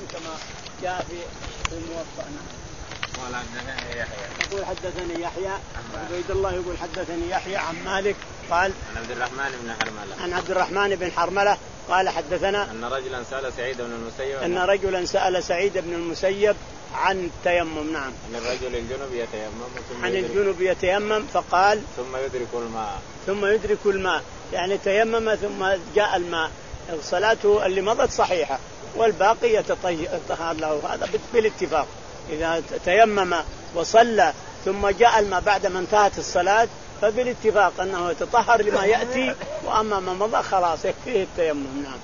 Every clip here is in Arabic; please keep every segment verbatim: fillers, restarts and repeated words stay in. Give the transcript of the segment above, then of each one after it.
كما جاء في في الموطأ. قال حدثني يحيى يقول حدثني يحيى عبيد الله يقول حدثني يحيى عن مالك قال عن عبد الرحمن بن حرملة عن عبد الرحمن بن حرملة قال حدثنا أن رجلا سأل سعيد بن المسيب أن رجلا سأل سعيد بن المسيب عن التيمم. نعم. عن الرجل الجنوب يتيمم عن الجنوب يتيمم فقال ثم يدرك الماء ثم يدرك الماء يعني تيمم ثم جاء الماء. صلاته اللي مضت صحيحة والباقي يتطهر له. هذا بالاتفاق إذا تيمم وصلى ثم جاء الماء بعد ما انتهت الصلاة فبالاتفاق أنه يتطهر لما يأتي وأما ما مضى خلاص يكفيه التيمم. نعم.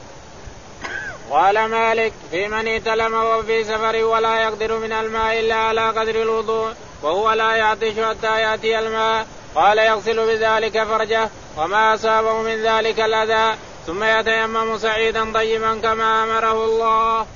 قال مالك في من ائتلم وهو في سفر ولا يقدر من الماء إلا على قدر الوضوء وهو لا يعطش حتى يأتي الماء قال يغسل بذلك فرجه وما أصابه من ذلك الأذى ثم يتيمم سعيدا طيبا كما أمره الله.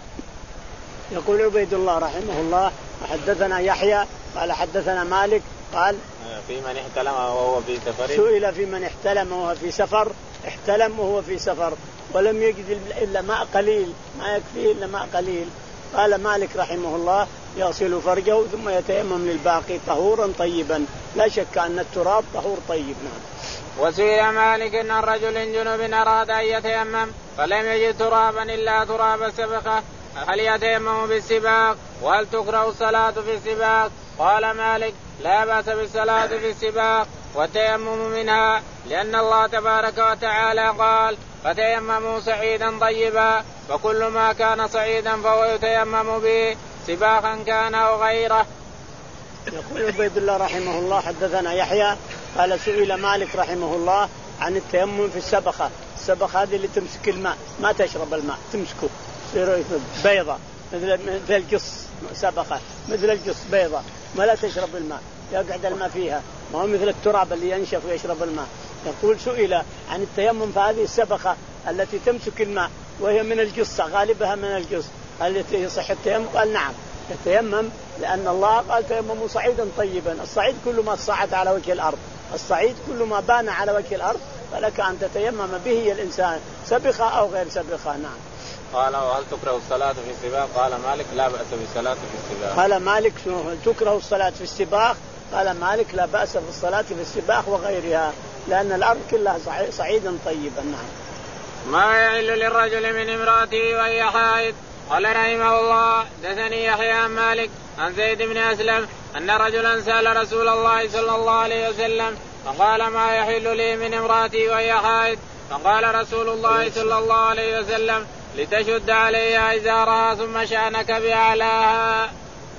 يقول عبيد الله رحمه الله وحدثنا يحيى قال حدثنا مالك قال في من احتلم وهو في سفر سئل في من احتلم وهو في سفر احتلم وهو في سفر ولم يجد إلا ماء قليل ما يكفيه إلا ماء قليل. قال مالك رحمه الله يغسل فرجه ثم يتيمم للباقي طهورا طيبا لا شك أن التراب طهور طيب. نعم. وسئل مالك أن الرجل جنوب أراد أن يتيمم فلم يجد ترابا إلا تراب السبخة هل يتيمم بالسباق وهل تكره الصلاة في السباق؟ قال مالك لا بأس بالصلاة في السباق والتيمم منها لأن الله تبارك وتعالى قال فتيمموا سعيدا طيبا وكل ما كان صعيدا فهو يتيمم به سباقا كان أو غيره. يقول عبيد الله رحمه الله حدثنا يحيى قال سئل مالك رحمه الله عن التيمم في السبخة. السبخة هذه اللي تمسك الماء ما تشرب الماء تمسكه بيضة مثل مثل الجص سبخة مثل الجص بيضة ما لا تشرب الماء يقعد الماء فيها ما هو مثل التراب اللي ينشف ويشرب الماء. يقول سئل عن التيمم فهذه السبخة التي تمسك الماء وهي من الجص غالبها من الجص التي يصح التيمم قال نعم يتيمم لأن الله قال تيمموا صعيدا طيبا. الصعيد كل ما صعد على وجه الأرض الصعيد كل ما بان على وجه الأرض فلك أن تتيمم به الإنسان سبخة أو غير سبخة. نعم. قال وهل تكره الصلاة في السباق؟ قال مالك لا بأس بالصلاة في السباق. قال مالك تكره الصلاة في السباق؟ قال مالك لا بأس بالصلاة في السباق وغيرها لأن الأرض كلها صعيدا طيبا. نعم. ما يحل للرجل من امرأته وهي حائض. قال رحمه الله دثني يحيى عن مالك عن زيد بن أسلم أن رجلا سأل رسول الله صلى الله عليه وسلم فقال ما يحل لي من امرأتي وهي حائض فقال رسول الله صلى الله عليه وسلم لتشد عليها إزارها ثم شأنك بأعلاها.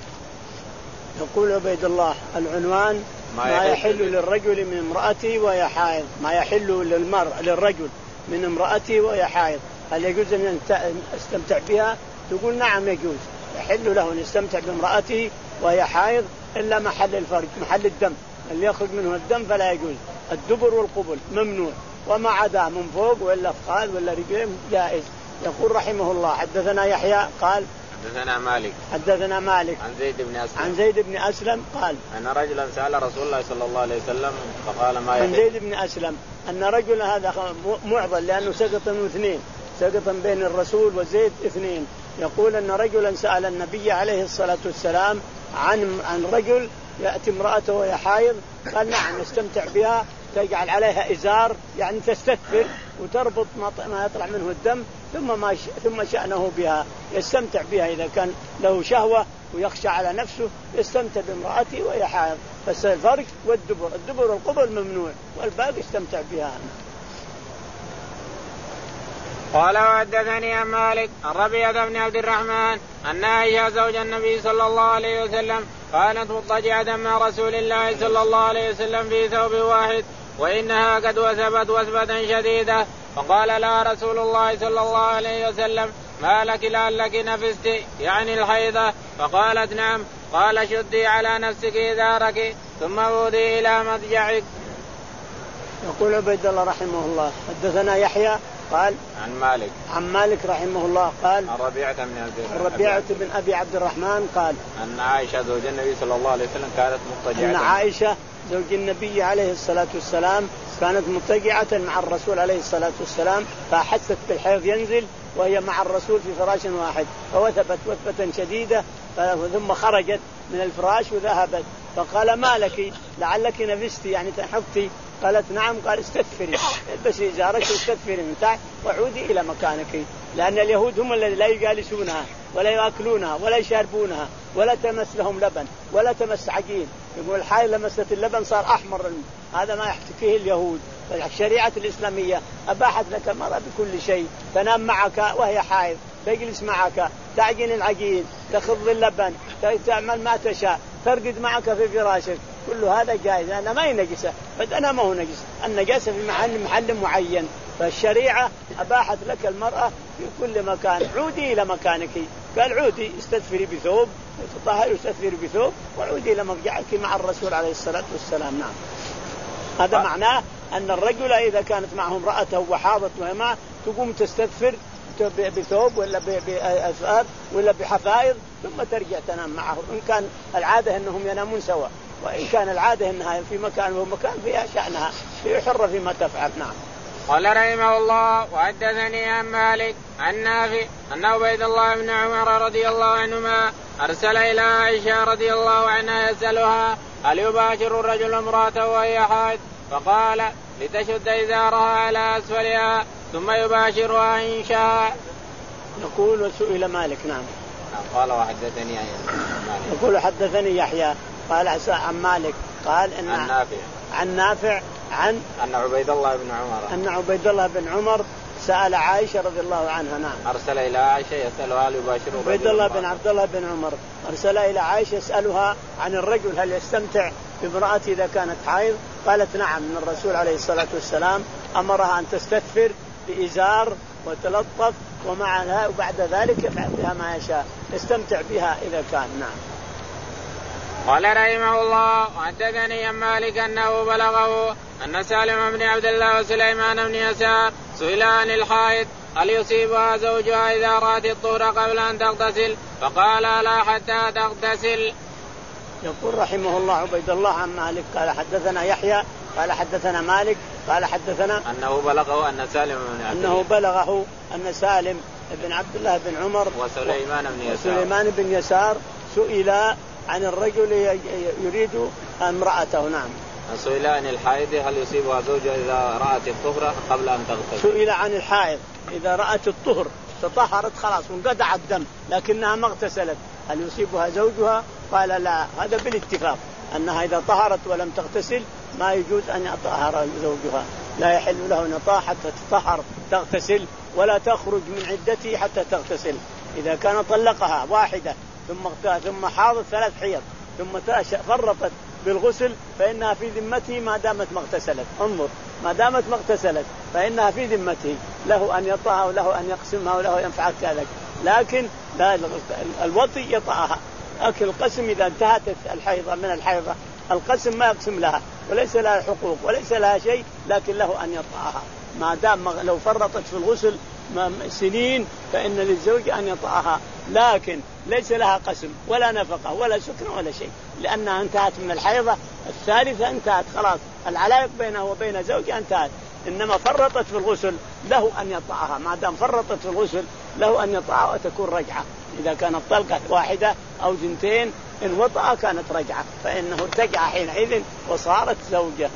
يقول عبيد الله العنوان ما, ما يحل للرجل من امرأته وهي حائض. ما يحل للمرء للرجل من امرأته وهي حائض هل يجوز أن يستمتع بها؟ تقول نعم يجوز يحل له أن يستمتع بامرأته وهي حائض إلا محل الفرج محل الدم اللي يخرج منه الدم فلا يجوز. الدبر والقبل ممنوع وما عدا من فوق ولا فخذ ولا رجلين جائز. يقول رحمه الله حدثنا يحيى قال حدثنا مالك حدثنا مالك عن زيد بن أسلم عن زيد بن أسلم قال أن رجلا سأل رسول الله صلى الله عليه وسلم فقال ما يحل. عن زيد بن أسلم أن رجل هذا معضل لأنه سقط اثنين سقط بين الرسول وزيد اثنين. يقول أن رجلا سأل النبي عليه الصلاة والسلام عن عن رجل يأتي امرأته وهي حائض قال نعم يستمتع بها تجعل عليها إزار يعني تستكبر وتربط ما يطلع منه الدم ثم ما ثم شأنه بها يستمتع بها إذا كان له شهوة ويخشى على نفسه يستمتع بامرأته وهي حائض. بس الفرج والدبر الدبر والقبل ممنوع والباقي يستمتع بها. قال وحدثني عن مالك عن ربيعة بن عبد الرحمن أن عائشة زوج النبي صلى الله عليه وسلم كانت مضطجعة مع رسول الله صلى الله عليه وسلم في ثوب واحد وإنها قد وثبت وثبة شديدة فقال لها رسول الله صلى الله عليه وسلم ما لك لعلك نفست يعني الحيضة؟ فقالت نعم. قال شدي على نفسك إزارك ثم عودي إلى مضجعك. يقول عبيد الله رحمه الله حدثنا يحيى قال عن مالك عن مالك رحمه الله قال عن ربيعة بن عبد ربيعة بن أبي عبد الرحمن قال أن عائشة زوج النبي صلى الله عليه وسلم كانت مضطجعة أن عائشة زوج النبي عليه الصلاة والسلام كانت مضطجعة مع الرسول عليه الصلاة والسلام، فحست بالحيض ينزل وهي مع الرسول في فراش واحد، فوثبت وثبة شديدة، ثم خرجت من الفراش وذهبت، فقال ما لك لعلك نفستي يعني تنحفتي؟ قالت نعم. قال استدفري، البسي إزارك واستدفري من تحت وعودي إلى مكانك، لأن اليهود هم الذين لا يجالسونها ولا يأكلونها ولا يشاربونها ولا تمس لهم لبن ولا تمس عجين. يقول الحائض لمست اللبن صار أحمر، هذا ما يحتكيه اليهود. فالشريعة الإسلامية أباحت لك المرأة بكل شيء، تنام معك وهي حائض، تجلس معك، تعجن العجين، تخض اللبن، تعمل ما تشاء، ترقد معك في فراشك، كل هذا جائز لأنها ما هي نجسة، بدنا ما هو نجس، النجاسة في محل محل معين. فالشريعة أباحت لك المرأة في كل مكان، عودي إلى مكانك. قال عودي استدفري بثوب، تطهري واستدفري بثوب وعودي إلى مرجعك مع الرسول عليه الصلاة والسلام. نعم، هذا آه. معناه أن الرجل إذا كانت معه امرأته وحاضت وما تقوم تستدفر بثوب ولا بأثار ولا بحفائض ثم ترجع تنام معه، إن كان العادة أنهم ينامون سوا، وإن كان العادة أنها في مكان ومكان فيها شأنها، في حرة فيما تفعل. نعم. قال رحمه الله وحدثني عن مالك عن نافع أن عبيد الله بن عمر رضي الله عنهما أرسل إلى عائشة رضي الله عنها يسألها هل يباشر الرجل امرأته وهي حائض؟ فقال لتشد إزارها على أسفلها ثم يباشرها إن شاء. يقول وسئل مالك. نعم. قال وحدثني مالك. يقول حدثني يحيى قال عن مالك قال إن عن نافع عن نافع عن أن عبيد الله بن عمر أن عبيد الله بن عمر سأل عائشة رضي الله عنها. نعم. أرسل إلى عائشة يسألها هل يباشر عبيد الله بن عبد الله بن عمر أرسل إلى عائشة يسألها عن الرجل هل يستمتع بامرأته إذا كانت حائض؟ قالت نعم، من الرسول عليه الصلاة والسلام أمرها أن تستدفر بإزار وتلطف ومعها وبعد ذلك يفعل بها ما يشاء، يستمتع بها إذا كان. نعم. قال رحمه الله وحدثني عن مالك أنه بلغه أن سالم بن عبد الله وسليمان بن يسار سئل عن الحائض هل يصيبها زوجها إذا رأت الطهر قبل أن تغتسل؟ فقال لا حتى تغتسل. يقول رحمه الله عبيد الله عن مالك قال حدثنا يحيى قال حدثنا مالك قال حدثنا أنه بلغه أن سالم بن عبد أنه بلغه أن سالم بن عبد الله بن عمر وسليمان بن يسار وسليمان بن يسار سئل عن الرجل يريد امرأته. نعم. سئل عن الحائض هل يصيبها زوجها إذا رأت الطهر قبل أن تغتسل. سئل عن الحائض إذا رأت الطهر تطهرت خلاص وانقطع الدم لكنها ما اغتسلت هل يصيبها زوجها؟ قال لا، هذا بالاتفاق أنها إذا طهرت ولم تغتسل ما يجوز أن يطهر زوجها، لا يحل له نطاح حتى تطهر تغتسل ولا تخرج من عدته حتى تغتسل. إذا كان طلقها واحدة ثم ثم حاضت ثلاث حيض ثم فرطت بالغسل فإنها في ذمته ما دامت ما اغتسلت. انظر، ما دامت ما اغتسلت فإنها في ذمته، له أن يطأها وله أن يقسمها وله أن يفعل كذلك، لكن لا الوطي يطأها. أكل القسم إذا انتهت الحيضة من الحيضة القسم ما يقسم لها وليس لها حقوق وليس لها شيء، لكن له أن يطأها ما دام لو فرطت في الغسل سنين فإن للزوج أن يطأها، لكن ليس لها قسم ولا نفقة ولا سكن ولا شيء لأنها انتهت من الحيضة الثالثة، انتهت خلاص، العلاقة بينه وبين زوجها انتهت. إنما فرطت في الغسل له أن يطأها، ما دام فرطت في الغسل له أن يطأها وتكون رجعة. إذا كانت طلقة واحدة أو جنتين إن وطأ كانت رجعة فإنه ارتجع حينئذ وصارت زوجة.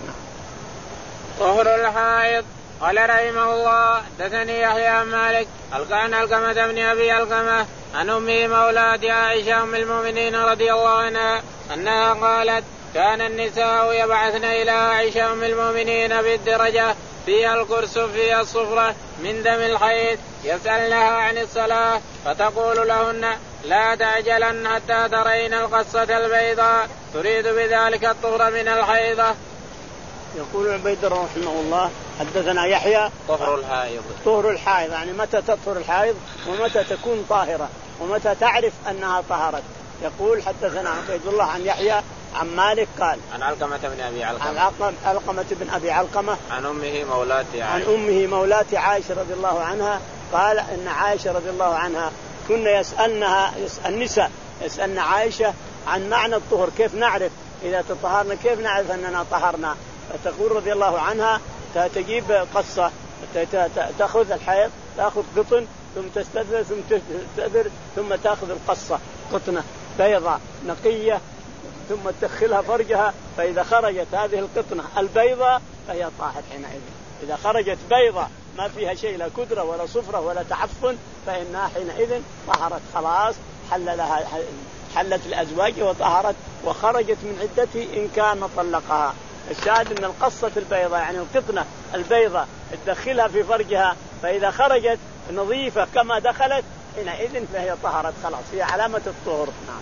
طهر الحائض. قال رحمه الله حدثني يحيى عن مالك عن علقمة بن أبي علقمة عن أمه مولاة عائشة أم المؤمنين رضي الله عنها أنها قالت كان النساء يبعثن إلى عائشة أم المؤمنين بالدرجة فيها الكرس فيها الصفرة من دم الحيض يسألنها عن الصلاة فتقول لهن لا تعجلن حتى ترين القصة البيضاء تريد بذلك الطهر من الحيضة. يقول عبيد رحمه الله حدثنا يحيى طهر الحائض. طهر الحائض يعني متى تطهر الحائض ومتى تكون طاهرة ومتى تعرف أنها طهرت. يقول حدثنا عبيد الله عن يحيى عن مالك قال عن علقمة بن أبي علقمة عن علقمة بن أبي علقمة عن أمه مولاة عائشة عن أمه مولاة عائشة رضي الله عنها قال إن عائشة رضي الله عنها كنا يسألنها يسأل النساء يسألن عائشة عن معنى الطهر، كيف نعرف إذا تطهرنا كيف نعرف أننا طهرنا؟ فتقول رضي الله عنها تجيب قصة تأخذ الحيض تأخذ قطن ثم تستثر ثم تستثر ثم تأخذ القصة قطنة بيضاء نقية ثم تدخلها فرجها، فإذا خرجت هذه القطنة البيضاء فهي طاهر حينئذ. إذا خرجت بيضاء ما فيها شيء لا كدرة ولا صفرة ولا تعفن فإنها حينئذ طهرت خلاص، حل لها حلت الأزواج وطهرت وخرجت من عدته إن كان طلقها. الشاهد أن القصة البيضاء يعني القطنة البيضاء تدخلها في فرجها، فإذا خرجت نظيفة كما دخلت حينئذ فهي طهرت خلاص، هي علامة الطهر. نعم.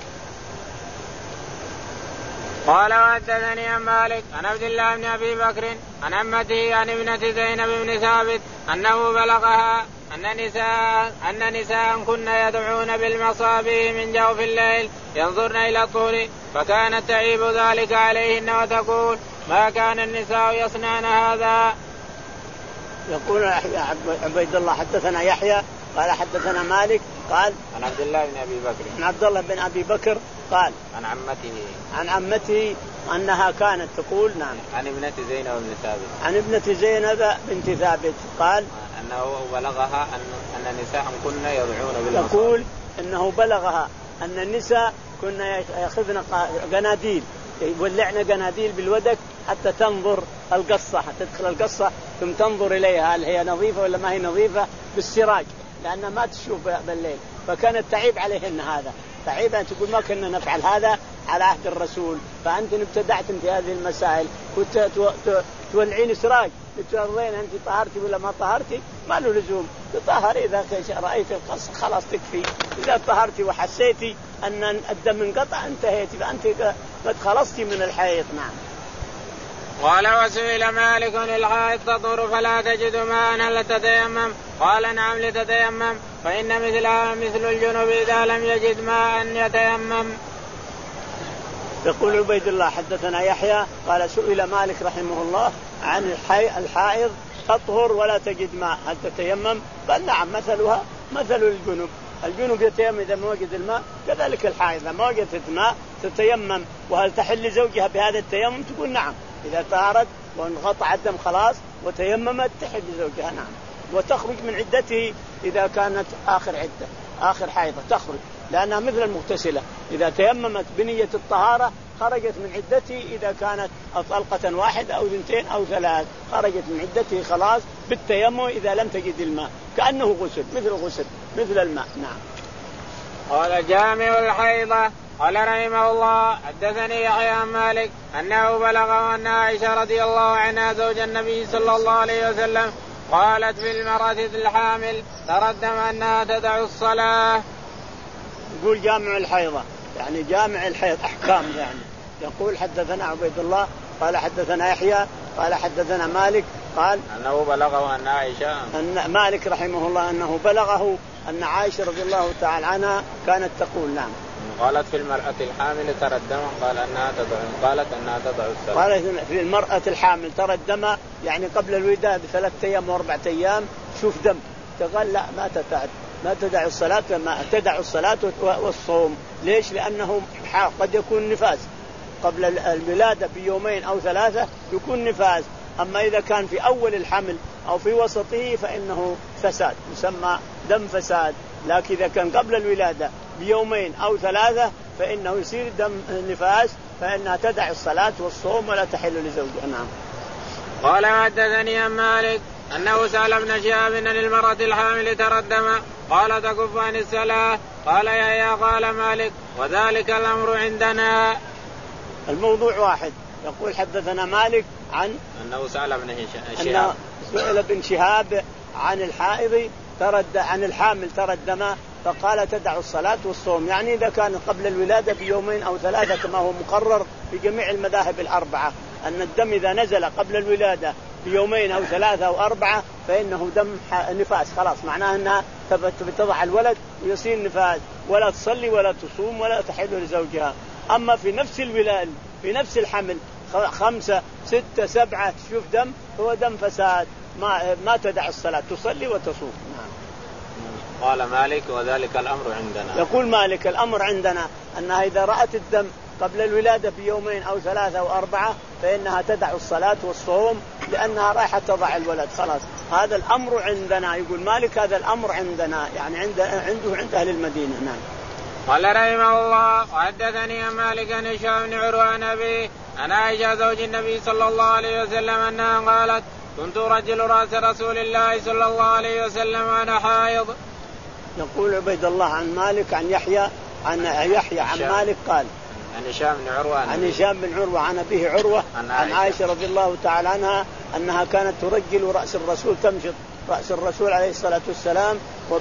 قال وحدثني عن مالك عن عبد الله بن ابي بكر عن عمته عن ابنة زينب بن ثابت انه بلغها ان نساء ان نساء كن يدعون بالمصابيح من جوف الليل ينظرن الى الطهر، فكانت تعيب ذلك عليهن وتقول ما كان النساء يصنعن هذا. يقول عبيد الله حدثنا يحيى قال حدثنا مالك قال عن عبد الله بن ابي بكر عن عبد الله بن ابي بكر قال عن عمته عن عمته أنها كانت تقول نعم عن ابنة زينب بن ثابت عن ابنة زينب بنت ثابت قال أنه بلغها أن أن النساء كن يضعون بالمصابيح. تقول أنه بلغها أن النساء كن يأخذن قناديل يولعن قناديل بالودك حتى تنظر القصة، حتى تدخل القصة ثم تنظر إليها هل هي نظيفة ولا ما هي نظيفة بالسراج لأنها ما تشوف بالليل، فكانت تعيب عليهن هذا تعيبا تقول ما كنا نفعل هذا على عهد الرسول، فأنت ابتدعت في هذه المسائل كنت تولعين سراج لترضين أنت طهرتي ولا ما طهرتي، ما له لزوم تطهر إذا رأيت القص خلاص تكفي، إذا طهرتي وحسيتي أن الدم انقطع انتهيتي فأنت قد خلصتي من الحيض. نعم. قال وسئل مالك الحائض تطهر فلا تجد ماء هل تتيمم؟ قال نعم لتتيمم، فإن مثلها مثل الجنوب إذا لم يجد ماء يتيمم. يقول عبيد الله حدثنا يحيى قال سئل مالك رحمه الله عن الحائض تطهر ولا تجد ماء هل تتيمم؟ قال نعم مثلها مثل الجنوب، الجنوب يتيمم إذا ما وجد الماء، كذلك الحائض إذا ما وجدت الماء تتيمم. وهل تحل زوجها بهذا التيمم؟ تقول نعم، إذا طهرت وانقطع الدم خلاص وتيممت تحل زوجها. نعم. وتخرج من عدته إذا كانت آخر عدة آخر حيضة تخرج، لأنها مثل المغتسلة إذا تيممت بنية الطهارة خرجت من عدته، إذا كانت طلقة واحدة أو اثنتين أو ثلاث خرجت من عدته خلاص بالتيمم إذا لم تجد الماء، كأنه غسل مثل غسل مثل الماء. نعم. قال جامع الحيضة قال رحمه الله حدثني يحيى عن مالك أنه بلغه أن عائشة رضي الله عنها زوج النبي صلى الله عليه وسلم قالت في المرأة الحامل تردم أنها تدع الصلاة. يقول جامع الحيضة يعني جامع الحيض أحكام، يعني يقول حدثنا عبيد الله قال حدثنا يحيى قال حدثنا مالك قال أنه بلغه أن عائشة أن مالك رحمه الله أنه بلغه أن عائشة رضي الله تعالى عنها كانت تقول نعم قالت في المرأة الحامل ترى الدم قال أنها تدع قالت أنها تدع الصلاة. قالت في المرأة الحامل ترى الدم يعني قبل الولادة بثلاث أيام وأربعة أيام شوف دم، تقول لا ما تدع ما تدع الصلاة ما تدع الصلاة والصوم. ليش؟ لأنه قد يكون نفاس قبل الولادة بيومين أو ثلاثة يكون نفاس، أما إذا كان في أول الحمل أو في وسطه فإنه فساد يسمى دم فساد، لكن إذا كان قبل الولادة بيومين أو ثلاثة فإنه يصير دم نفاس فإنها تدع الصلاة والصوم ولا تحل لزوجها. نعم. قال حدثني عن مالك أنه سأل ابن شهاب عن المرأة الحامل ترى الدم قال تكف عن الصلاة. قال يحيى قال مالك وذلك الأمر عندنا. الموضوع واحد. يقول حدثنا مالك عن أنه سأل ابن شهاب سئل ابن شهاب عن الحائض ترى عن الحامل ترى الدم فقال تدع الصلاة والصوم، يعني إذا كان قبل الولادة بيومين أو ثلاثة كما هو مقرر في جميع المذاهب الأربعة أن الدم إذا نزل قبل الولادة بيومين أو ثلاثة أو أربعة فإنه دم نفاس خلاص، معناه أنها تضع الولد ويصير نفاس ولا تصلي ولا تصوم ولا تحل لزوجها. أما في نفس الولادة في نفس الحمل خمسة ستة سبعة تشوف دم هو دم فساد ما ما تدع الصلاة تصلي وتصوم. نعم. قال مالك وذلك الأمر عندنا. يقول مالك الأمر عندنا أنها إذا رأت الدم قبل الولادة بيومين أو ثلاثة أو أربعة فإنها تدع الصلاة والصوم لأنها رايحة تضع الولد خلاص. هذا الأمر عندنا، يقول مالك هذا الأمر عندنا، يعني عند عنده عند أهل المدينة. نعم. قال رحمه الله وحدثني عن مالك عن هشام بن عروة عن أبيه عن عائشة زوج النبي صلى الله عليه وسلم أنها قالت كنت رجل رأس رسول الله صلى الله عليه وسلم وأنا حائض. يقول عبيد الله عن مالك عن يحيى عن يحيى عن مالك قال عن هشام بن عروة عن هشام بن عروة عن أبيه عروة عن عائشة, عن عائشة رضي الله تعالى عنها أنها كانت ترجل رأس الرسول، تمشط رأس الرسول عليه الصلاة والسلام.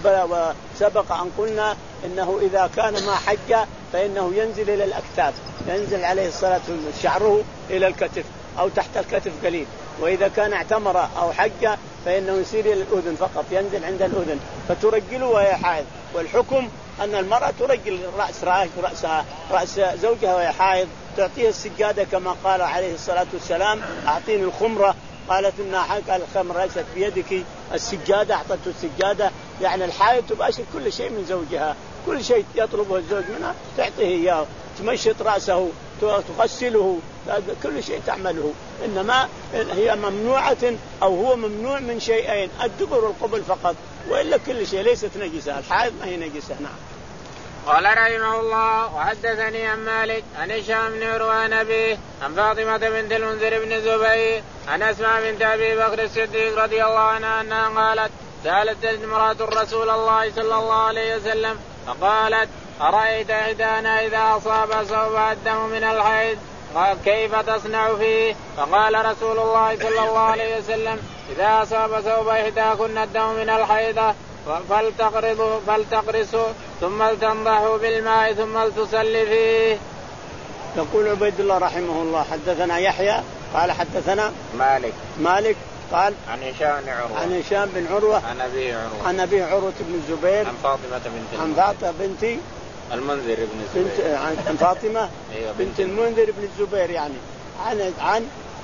وسبق أن قلنا إنه إذا كان ما حج فإنه ينزل إلى الأكتاف، ينزل عليه الصلاة والسلام شعره إلى الكتف أو تحت الكتف قليل. وإذا كان اعتمر أو حج فإنه يصير إلى الأذن فقط، ينزل عند الأذن فترجله وهي حائض. والحكم أن المرأة ترجل رأس رأسها رأس زوجها وهي حائض، تعطيه السجادة كما قال عليه الصلاة والسلام أعطيني الخمرة، قالت إنها حق الخمر ليست بيدك، السجادة أعطته السجادة. يعني الحائض تباشر كل شيء من زوجها، كل شيء يطلبه الزوج منها تعطيه إياه، تمشط رأسه، تغسله، كل شيء تعمله. إنما هي ممنوعة أو هو ممنوع من شيئين، الدبر والقبل فقط، وإلا كل شيء ليست نجسة. الحائض ما هي نجسة. نعم. قال رحمه الله وحدثني عن مالك عن هشام بن عروة عن أبيه عن فاطمة بنت المنذر بن الزبير عن أسماء بنت أبي بكر الصديق رضي الله عنها أنها قالت سألت امرأة رسول الله صلى الله عليه وسلم فقالت أرأيت إحدانا إذا أصاب ثوبها الدم من الحيض قال كيف تصنع فيه؟ فقال رسول الله صلى الله عليه وسلم إذا أصاب ثوب إحداكن الدم من الحيض فلتقرصه فلتقرصه ثم تنضحه بالماء ثم تصلي فيه. يقول عبيد الله رحمه الله حدثنا يحيى قال حدثنا مالك مالك قال عن هشام بن عروة عن هشام بن عروة عن أبي عروة عن أبي عروة بن الزبير عن فاطمة بنت عن فاطمة بنت المنذر بن الزبير عن فاطمة أيوة بنت المنذر بن الزبير، يعني عن عن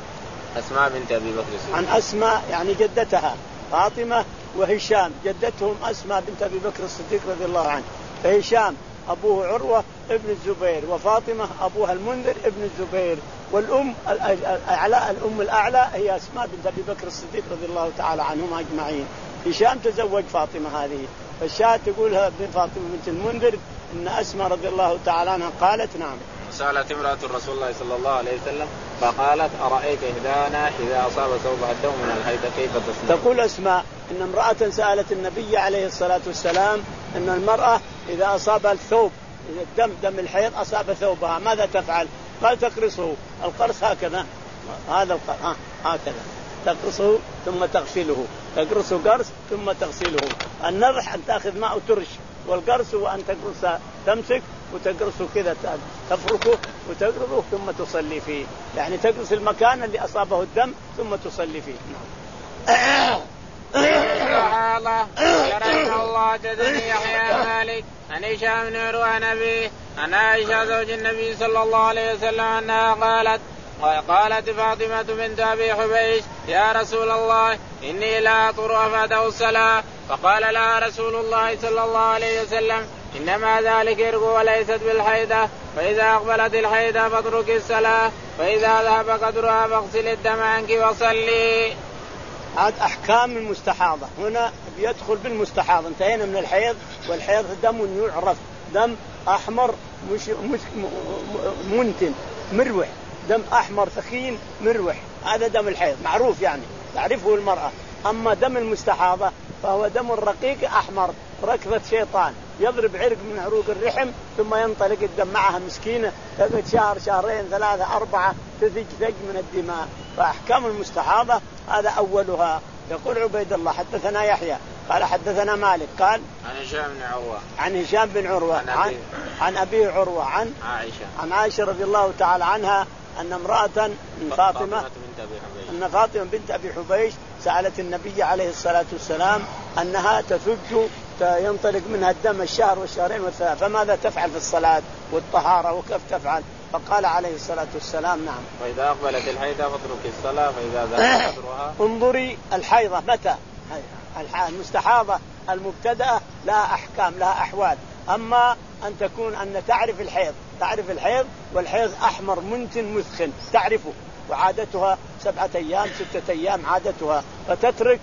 أسماء بنت أبي بكر الصديق، عن أسماء يعني جدتها فاطمة، وهشام جدتهم أسماء بنت أبي بكر الصديق رضي الله عنه. فهشام أبوه عروة ابن الزبير، وفاطمة أبوها المنذر ابن الزبير، والأم الأعلى الأم الأعلى هي أسماء بنت أبي بكر الصديق رضي الله تعالى عنهم أجمعين. هشام تزوج فاطمة هذه، فالشاهد تقولها بن فاطمة بنت المنذر إن أسماء رضي الله تعالى عنها قالت نعم سألت امرأة رسول الله صلى الله عليه وسلم فقالت أرأيت إحدانا إذا أصاب ثوبها الدم من الحيض كيف تصنع؟ تقول أسماء إن امرأة سألت النبي عليه الصلاة والسلام أن المرأة إذا أصاب الثوب الدم دم الحيض أصاب ثوبها ماذا تفعل؟ قال تقرصه، القرص هكذا، هذا القرص ها هكذا تقرصه ثم تغسله، تقرصه قرص ثم تغسله. النضح أن تأخذ ماء وترش، والقرص هو أن تقرص تمسك وتقرصه كذا تفركه وتقرصه ثم تصلي فيه، يعني تقرص المكان اللي أصابه الدم ثم تصلي فيه. الله رحمه الله تدني يحيى مالك عن هشام بن عروة عن أبيه عن عائشة زوج النبي صلى الله عليه وسلم أنها قالت قالت فاطمة بنت أبي حبيش يا رسول الله إني لا أطر أفاته الصلاة، فقال لها رسول الله صلى الله عليه وسلم إنما ذلك إرق وليست بالحيدة، فإذا أقبلت الحيدة فاترك الصلاة، فإذا ذهب قدرها فاغسل الدم عنك وصلي. هذا أحكام المستحاضة، هنا يدخل بالمستحاضة. انتهينا من الحيض، والحيض دم يعرف دم أحمر مش مش منتن مروح، دم أحمر ثخين مروح، هذا دم الحيض معروف يعني تعرفه المرأة. أما دم المستحاضة فهو دم رقيق أحمر ركضة شيطان يضرب عرق من عروق الرحم ثم ينطلق الدم معها مسكينة تقعد شهر شهرين ثلاثة أربعة تثج ثج من الدماء. فأحكام المستحاضة هذا أولها. يقول عبيد الله حدثنا يحيى قال حدثنا مالك قال عن هشام بن عروة عن هشام بن عروة عن, عن, عن أبي عروة عن عائشة عن عائشة رضي الله تعالى عنها أن امرأة من فاطمة أن فاطمة بنت أبي حبيش سألت النبي عليه الصلاة والسلام أنها تثج ينطلق منها الدم الشهر والشهرين والثلاث، فماذا تفعل في الصلاة والطهارة وكيف تفعل؟ فقال عليه الصلاة والسلام نعم فإذا أقبلت الحيضة فاترك الصلاة، فإذا ذهب قدرها انظري الحيضة متى المستحاضة المبتدأة لها أحكام لها أحوال. أما أن تكون أن تعرف الحيض تعرف الحيض، والحيض أحمر منتن مثخن تعرفه، وعادتها سبعة أيام ستة أيام عادتها، فتترك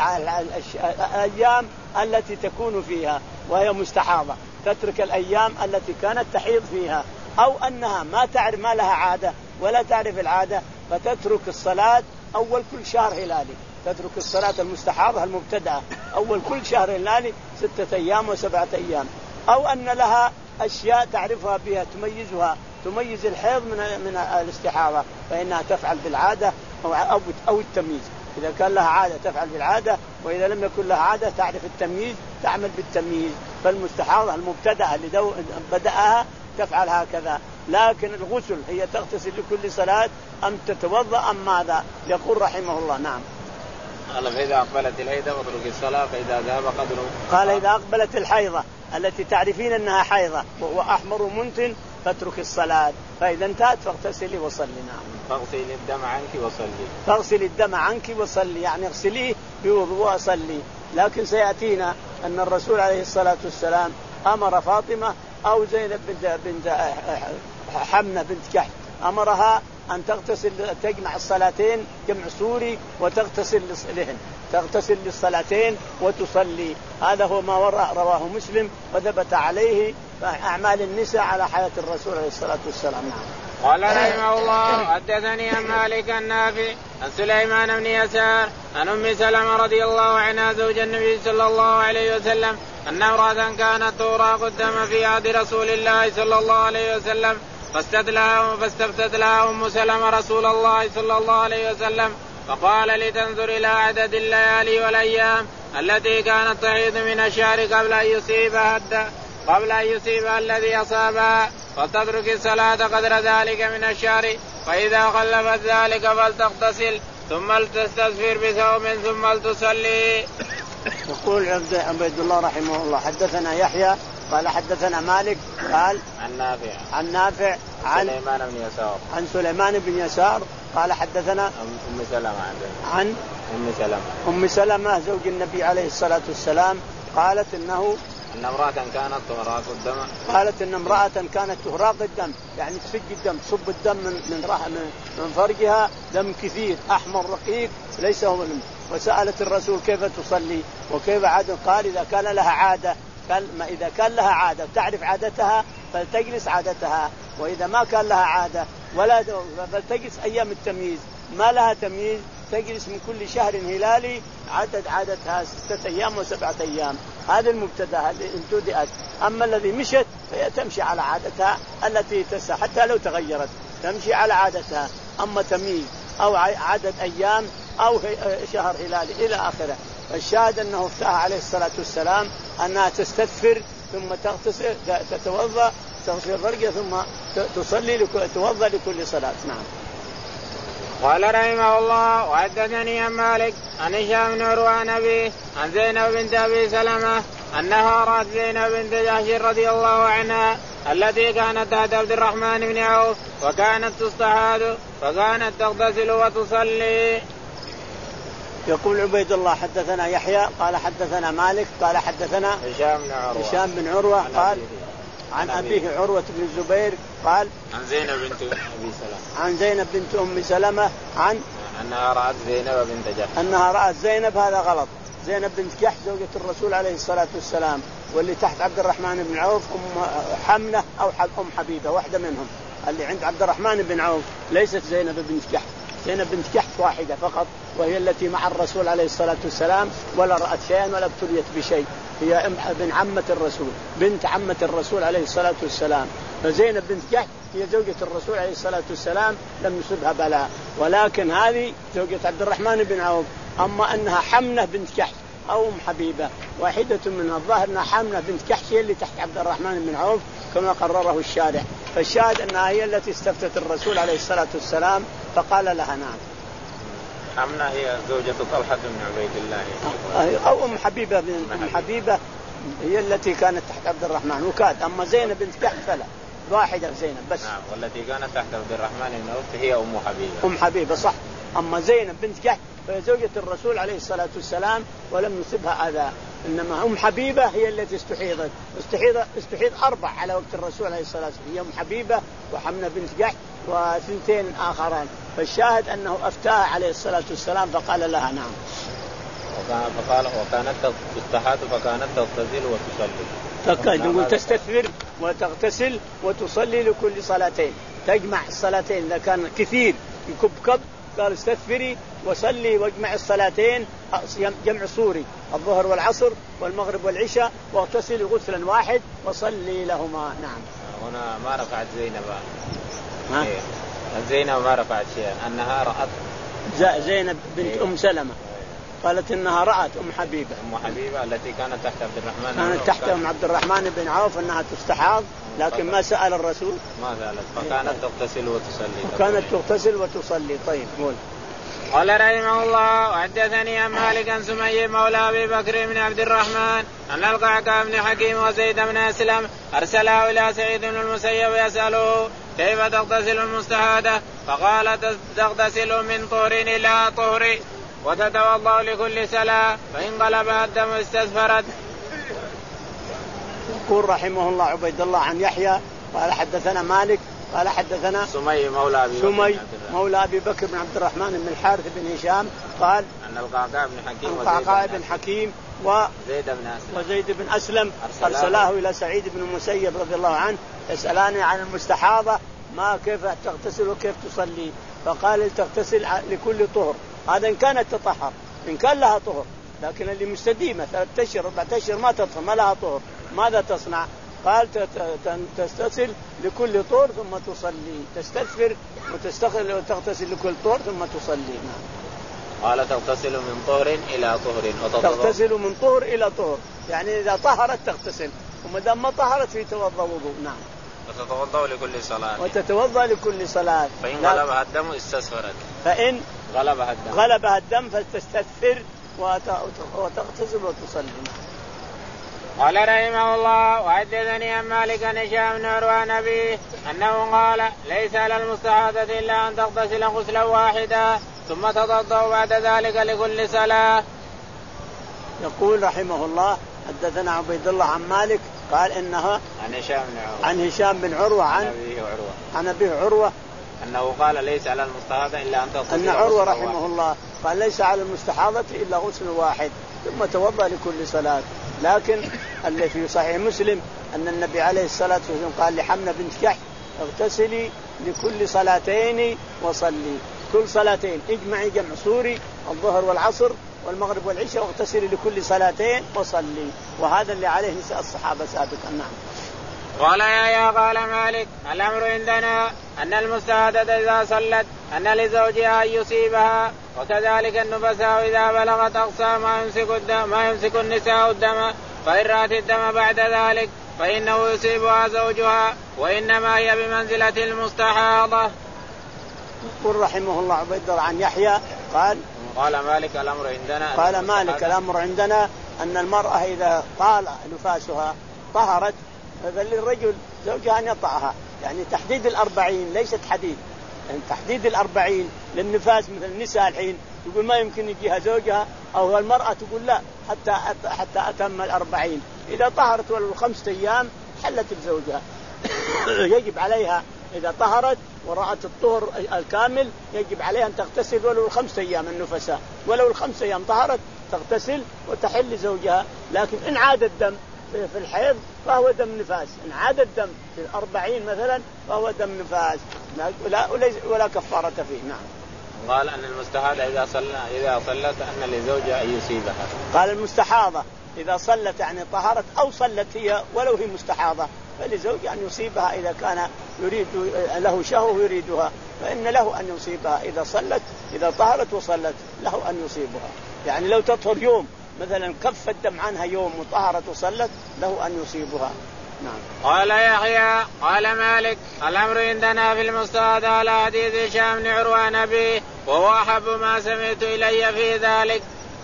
الأيام التي تكون فيها وهي مستحاضة، تترك الأيام التي كانت تحيض فيها، أو أنها ما تعرف ما لها عادة ولا تعرف العادة فتترك الصلاة أول كل شهر هلالي، تترك الصلاة المستحاضة المبتدأة أول كل شهر هلالي ستة أيام وسبعة أيام، أو أن لها أشياء تعرفها بها تميزها تميز الحيض من من الاستحاضة فإنها تفعل بالعادة أو أو التمييز، إذا كان لها عادة تفعل بالعادة، وإذا لم يكن لها عادة تعرف التمييز تعمل بالتمييز. فالمستحاضة المبتدأة اللي بدأها تفعل هكذا، لكن الغسل هي تغتسل لكل صلاة أم تتوضأ أم ماذا؟ يقول رحمه الله. نعم. قال فإذا أقبلت الحيضة فاترك الصلاة فإذا ذهب قدره. قال إذا أقبلت الحيضة التي تعرفين أنها حيضة وهو أحمر منتن فاترك الصلاة، فإذا انتهت فاغتسلي وصلي. نعم. فاغسلي الدم عنك وصلي. فاغسلي الدم عنك وصلي يعني اغسليه بوضوء وصلي. لكن سيأتينا أن الرسول عليه الصلاة والسلام أمر فاطمة أو زينب بنت بنت حمنة بنت كحل أمرها أن تغتسل تجمع الصلاتين جمع سوري وتغتسل لهن تغتسل للصلاتين وتصلي. هذا هو ما رواه مسلم وثبت عليه أعمال النساء على حياة الرسول عليه الصلاة والسلام. نعم. قال رحمه الله حدثني عن مالك النافع عن سليمان بن يسار عن أم سلمة رضي الله عنها زوج النبي صلى الله عليه وسلم أن امرأة كانت تراق الدم في عهد رسول الله صلى الله عليه وسلم فاستفتت لها أم سلمة رسول الله صلى الله عليه وسلم فقال لتنظر إلى عدد الليالي والأيام التي كانت تحيض من الشهر قبل أن يصيبها قبل أن يصيبها الذي أصابها فتترك الصلاة قدر ذلك من الشهر، فإذا خلفت ذلك فلتغتسل ثم لتستغفر بثوب ثم لتصلي. يقول عبد الله رحمه الله حدثنا يحيى قال حدثنا مالك قال عن نافع عن نافع عن سليمان بن يسار عن سليمان بن يسار قال حدثنا أم سلمة عن أم سلمة أم سلمة زوج النبي عليه الصلاة والسلام قالت إنه أن امرأة كانت تهراق الدم قالت إن امرأة كانت تهراق الدم يعني تسج الدم تصب الدم من من من, من فرجها دم كثير أحمر رقيق ليس هو من. وسألت الرسول كيف تصلي وكيف عادة؟ قال إذا كان لها عادة قال ما إذا كان لها عادة تعرف عادتها فلتجلس عادتها، وإذا ما كان لها عادة ولا فلتجلس أيام التمييز، ما لها تمييز تجلس من كل شهر هلالي عدد عادتها ستة أيام وسبعة أيام. هذا المبتدأ اللي انتدأت. أما الذي مشت فهي تمشي على عادتها التي تسع حتى لو تغيرت تمشي على عادتها. أما تمييز أو عدد أيام أو شهر هلالي إلى آخره. الشاهد أنه افتاها عليه الصلاة والسلام أنها تستغفر ثم تغتسل تتوضأ تغسل فرجها ثم تصلي توضأ لكل صلاة. نعم. قال رحمه الله وحدثني عن مالك عن هشام بن عروة عن أبيه عن زينب بنت أبي سلمة أنها رأت زينب بنت جحش رضي الله عنها التي كانت تحت عبد الرحمن بن عوف وكانت تستحاض فكانت تغتسل وتصلي. يقول عبيد الله حدثنا يحيى قال حدثنا مالك قال حدثنا هشام بن عروة هشام بن عروة قال عن أبيه عروة بن الزبير قال عن زينب بنت أبي سلمة عن زينب بنت أم سلمة عن أنها رأت زينب بنت جحش أنها رأت زينب. هذا غلط. زينب بنت جحش زوجة الرسول عليه الصلاة والسلام واللي تحت عبد الرحمن بن عوف أم حمنة أو أم حبيبة واحدة منهم. اللي عند عبد الرحمن بن عوف ليست زينب بنت جحش. زينب بنت جحش واحدة فقط وهي التي مع الرسول عليه الصلاة والسلام ولا رأت شيئا ولا ابتليت بشيء. هي بن عمة الرسول بنت عمة الرسول عليه الصلاة والسلام. فزينب بنت جحش هي زوجة الرسول عليه الصلاة والسلام لم يصبها بلاء. ولكن هذه زوجة عبد الرحمن بن عوف. أما أنها حمنة بنت جحش أو أم حبيبة واحدة منها. الظاهر أنها حمنة بنت جحش هي اللي تحت عبد الرحمن بن عوف كما قرره الشارع. فالشاهد أنها هي التي استفتت الرسول عليه الصلاة والسلام فقال لها نعم. حمنة هي زوجة طلحة بن عبيد الله أو أم حبيبة بن أم حبيبة هي التي كانت تحت عبد الرحمن وكاد. أما زينب بنت جحش فلا واحدة زينب بس. نعم. والتي كانت تحت عبد الرحمن بن عوف هي أم حبيبة. أم حبيبة صح. أما زينب بنت جحش فهي زوجة الرسول عليه الصلاة والسلام ولم يصبها أذى. إنما أم حبيبة هي التي استحيضت، استحيض استحيض أربع على وقت الرسول عليه الصلاة والسلام، هي أم حبيبة وحمنة بنت جحش وثنتين آخران. فالشاهد أنه أفتاها عليه الصلاة والسلام فقال لها نعم. فقال وكانت تستحاض فكانت تغتسل وتصلي. نقول تستثمر وتغتسل وتصلي لكل صلاتين، تجمع الصلاتين إذا كان كثير يكب كب قال استثفري وصلي واجمع الصلاتين جمع صوري الظهر والعصر والمغرب والعشاء واغتسل غسلا واحد وصلي لهما. نعم. هنا ما رفعت زينب ها؟ إيه. زينب ما رفعت شيئا أنها رأت زينب بنت إيه؟ أم سلمة قالت إنها رأت أم حبيبة أم حبيبة التي كانت تحت عبد الرحمن كانت تحت أم عبد الرحمن بن عوف أنها تستحاض لكن ما سأل الرسول ما سألت فكانت تغتسل وتصلي كانت تغتسل وتصلي. طيب قول. قال رحمه الله وحدثني عن مالك عن سمي مولى أبي بكر بن عبد الرحمن أن القعقاع بن حكيم وزيد بن أسلم أرسله إلى سعيد بن المسيب يسأله كيف تغتسل المستحاضة فقال تغتسل من طهر إلى طهر وتتوضأ لكل صلاة فإن غلبها الدم استثفرت. يقول رحمه الله عبيد الله عن يحيى قال حدثنا مالك قال حدثنا سمي مولى أبي سمي مولى أبي بكر بن عبد الرحمن بن الحارث بن هشام قال أن القعقاع بن حكيم القعقاع بن حكيم وزيد بن أسلم, وزيد بن أسلم أرسلاه إلى سعيد بن المسيب رضي الله عنه يسألاني عن المستحاضة ما كيف تغتسل وكيف تصلي فقال تغتسل لكل طهر. هذا إن كانت تطهر، إن كان لها طهر، لكن اللي مستديمة ثلاثة أشهر أربعة أشهر ما تطهر ما لها طهر ماذا تصنع؟ قال تغتسل لكل طهر ثم تصلي، تستثفر وتغتسل لكل طهر ثم تصلي. قال تغتسل من طهر إلى طهر تغتسل من طهر إلى طهر يعني إذا طهرت تغتسل وما دام ما طهرت في توضأ وضوء. نعم. وتتوضأ لكل صلاة وتتوضأ لكل صلاة فإن غلبها الدم استثفرت فإن غلبها الدم غلبها الدم فتستثفر وتغتسل وتصلي. قال رحمه الله وحدثني عن مالك عن هشام بن عروة عن أبيه أنه قال ليس على المستحاضة إلا أن تغتسل غسلا واحدا ثم تتوضأ بعد ذلك لكل صلاة. يقول رحمه الله حدثنا عبيد الله عن مالك قال إنها عن هشام بن عروة عن هشام بن عروة عن أبيه عروة عن أبيه عروة أنه قال ليس على المستحاضة إلا أن تغتسل. أن عروة رحمه الله قال ليس على المستحاضة إلا غسل واحد ثم توضأ لكل صلاة. لكن اللي في صحيح مسلم أن النبي عليه الصلاة والسلام قال لحمنة بنت جحش اغتسلي لكل صلاتين وصلي، كل صلاتين اجمعي جمع صوري الظهر والعصر والمغرب والعشاء واغتسلي لكل صلاتين وصلي. وهذا اللي عليه نساء الصحابة سابقا. نعم. قال يا قال مالك الأمر عندنا أن المستحاضة إذا صلت أن لزوجها أن يصيبها وكذلك النفساء إذا بلغت أقصى ما يمسك الدم ما يمسك النساء الدم فإن رأت الدم بعد ذلك فإنه يصيبها زوجها وإنما هي بمنزلة المستحاضة. يقول رحمه الله عبيد الله عن يحيى قال قال مالك الأمر عندنا قال مالك الأمر عندنا أن المرأة إذا طال نفاسها طهرت فللرجل زوجها أن يطأها، يعني تحديد الأربعين ليست حديد، يعني تحديد الأربعين للنفاس مثل النساء الحين يقول ما يمكن يجيها زوجها أو المرأة تقول لا حتى حتى أتم الأربعين. إذا طهرت ولو خمسة أيام حلت بزوجها يجب عليها إذا طهرت ورأت الطهر الكامل يجب عليها أن تغتسل ولو الخمسة أيام النفساء، ولو الخمسة أيام طهرت تغتسل وتحل زوجها. لكن إن عاد الدم في الحيض فهو دم نفاس، إن عاد الدم في الأربعين مثلا فهو دم نفاس ولا, ولا كفارة فيه. نعم. قال أن المستحاضة إذا صلى إذا صلت أن لزوجها أن يصيبها. قال المستحاضة إذا صلت يعني طهرت أو صلت هي ولو هي مستحاضة فلزوجها أن يصيبها إذا كان يريد له شهوة يريدها فإن له أن يصيبها إذا صلت إذا طهرت وصلت له أن يصيبها. يعني لو تطهر يوم مثلا كف الدم عنها يوم وطهرت وصلت له أن يصيبها. نعم. قال يحيى قال مالك الأمر عندنا في المستحاضة على حديث هشام بن عروة نبي وهو أحب ما سمعت إلي في ذلك.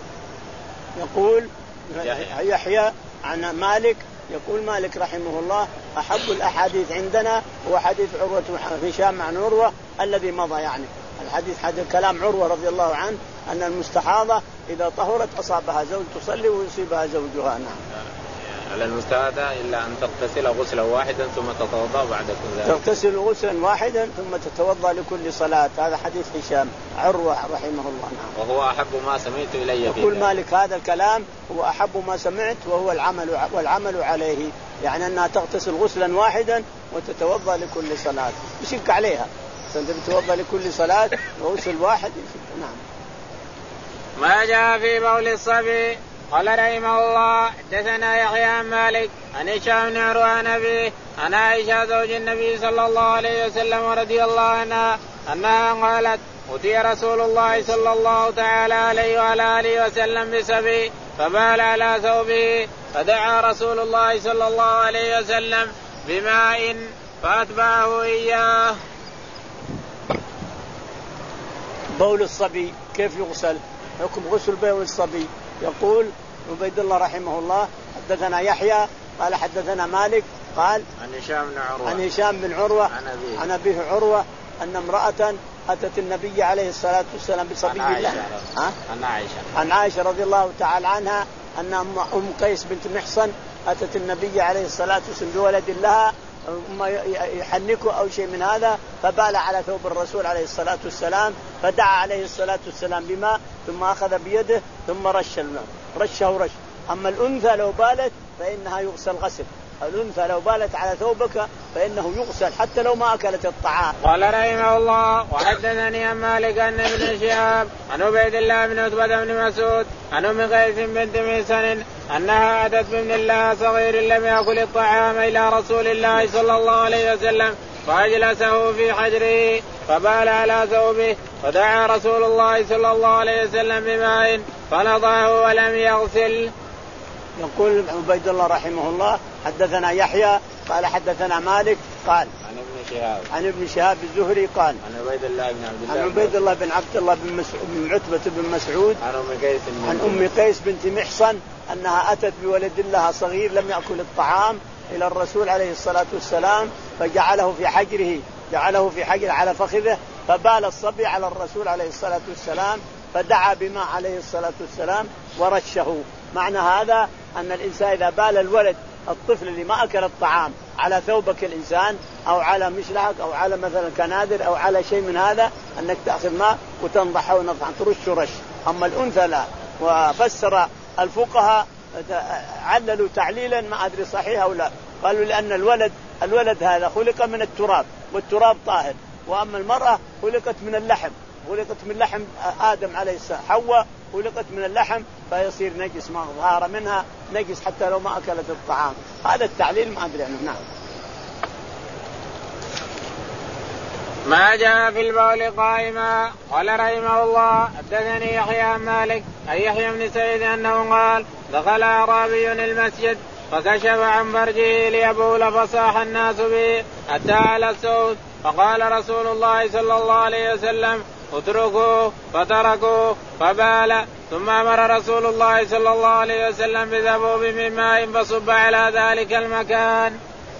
يقول يحيى, يحيى عن مالك يقول مالك رحمه الله أحب الأحاديث عندنا هو حديث عروة هشام عن عروة الذي مضى، يعني الحديث حديث كلام عروة رضي الله عنه أن المستحاضة إذا طهرت أصابها زوج تصلي ويصيبها زوجها. نعم. على المستحاضة إلا أن تغتسل غسلا واحدا ثم تتوضأ بعد كل ذلك. تغتسل غسلا واحدا ثم تتوضأ لكل صلاة. هذا حديث هشام عروة رحمه الله. نعم. وهو أحب ما سمعت إلي. يقول مالك هذا الكلام هو أحب ما سمعت وهو العمل والعمل عليه، يعني أنها تغتسل غسلا واحدا وتتوضأ لكل صلاة. يشك عليها أنت بتوضأ لكل صلاة غسل واحد. نعم. ما جاء في بول الصبي. قال رحمه الله حدثنا يحيى عن مالك عن هشام بن عروة عن أبيه عن عائشة زوج النبي صلى الله عليه وسلم ورضي الله عنها أنها قالت أتي رسول الله صلى الله تعالى عليه وعلى آله وسلم بصبي فبال على ثوبه فدعا رسول الله صلى الله عليه وسلم بماء فأتبعه إياه. بول الصبي كيف يغسل؟ حكم غسل بول الصبي. يقول عبيد الله رحمه الله حدثنا يحيى قال حدثنا مالك قال عن هشام بن عروة عن هشام بن عروة عن أبيه, عن أبيه عروة أن امرأة أتت النبي عليه الصلاة والسلام بصبي الله. عن عائشة عن عائشة رضي الله تعالى عنها أن أم قيس بنت محصن أتت النبي عليه الصلاة والسلام بولد لها يحنكه أو شيء من هذا فبال على ثوب الرسول عليه الصلاة والسلام فدعا عليه الصلاة والسلام بماء ثم أخذ بيده ثم رش الماء رشه رش. أما الأنثى لو بالت فإنها يغسل غسل. الأنثى لو بالت على ثوبك فإنه يغسل حتى لو ما أكلت الطعام. قال رحمه الله وحدثني عن مالك أن ابن شهاب عن عبيد الله بن عتبة بن مسعود عن أم قيس بنت محصن أنها أتت بابن الله صغير لم يأكل الطعام إلى رسول الله صلى الله عليه وسلم فأجلسه في حجره فبال على ثوبه فدعا رسول الله صلى الله عليه وسلم بماء فنضعه ولم يغسل. يقول عبيد الله رحمه الله حدثنا يحيى قال حدثنا مالك قال عن ابن شهاب عن ابن شهاب الزهري قال عن عبيد الله بن عبد الله عن عبيد الله بن عبد الله بن, مسعود بن عتبة بن مسعود عن أم قيس عن أم قيس بنت محصن أنها أتت بولد لها صغير لم يأكل الطعام إلى الرسول عليه الصلاة والسلام فجعله في حجره جعله في حجره على فخذه فبال الصبي على الرسول عليه الصلاة والسلام فدعا بماء عليه الصلاة والسلام ورشه. معنى هذا أن الإنسان إذا بال الولد الطفل اللي ما أكل الطعام على ثوبك الإنسان أو على مشلعك أو على مثلا كنادر أو على شيء من هذا أنك تأخذ ماء وتنضحه ونضحه ترش رش. أما الأنثى لا. وفسر الفقهاء عللوا تعليلا ما أدري صحيح أو لا قالوا لأن الولد الولد هذا خلق من التراب والتراب طاهر وأما المرأة خلقت من اللحم خلقت من لحم آدم عليه السلام حواء خلقت من اللحم فيصير نجس ما ظهر منها نجس حتى لو ما أكلت الطعام. هذا التعليل ما أدري عنه. نعم. ما جاء في البول قائما. قال رحمه الله حدثني يحيى عن مالك أي يحيى بن سعيد أنه قال دخل أعرابي المسجد فكشف عن فرجه ليبول فصاح الناس به حتى على الصوت فقال رسول الله صلى الله عليه وسلم اتركوه فتركوه فبال ثم أمر رسول الله صلى الله عليه وسلم بذبوب من ماء فصب على ذلك المكان.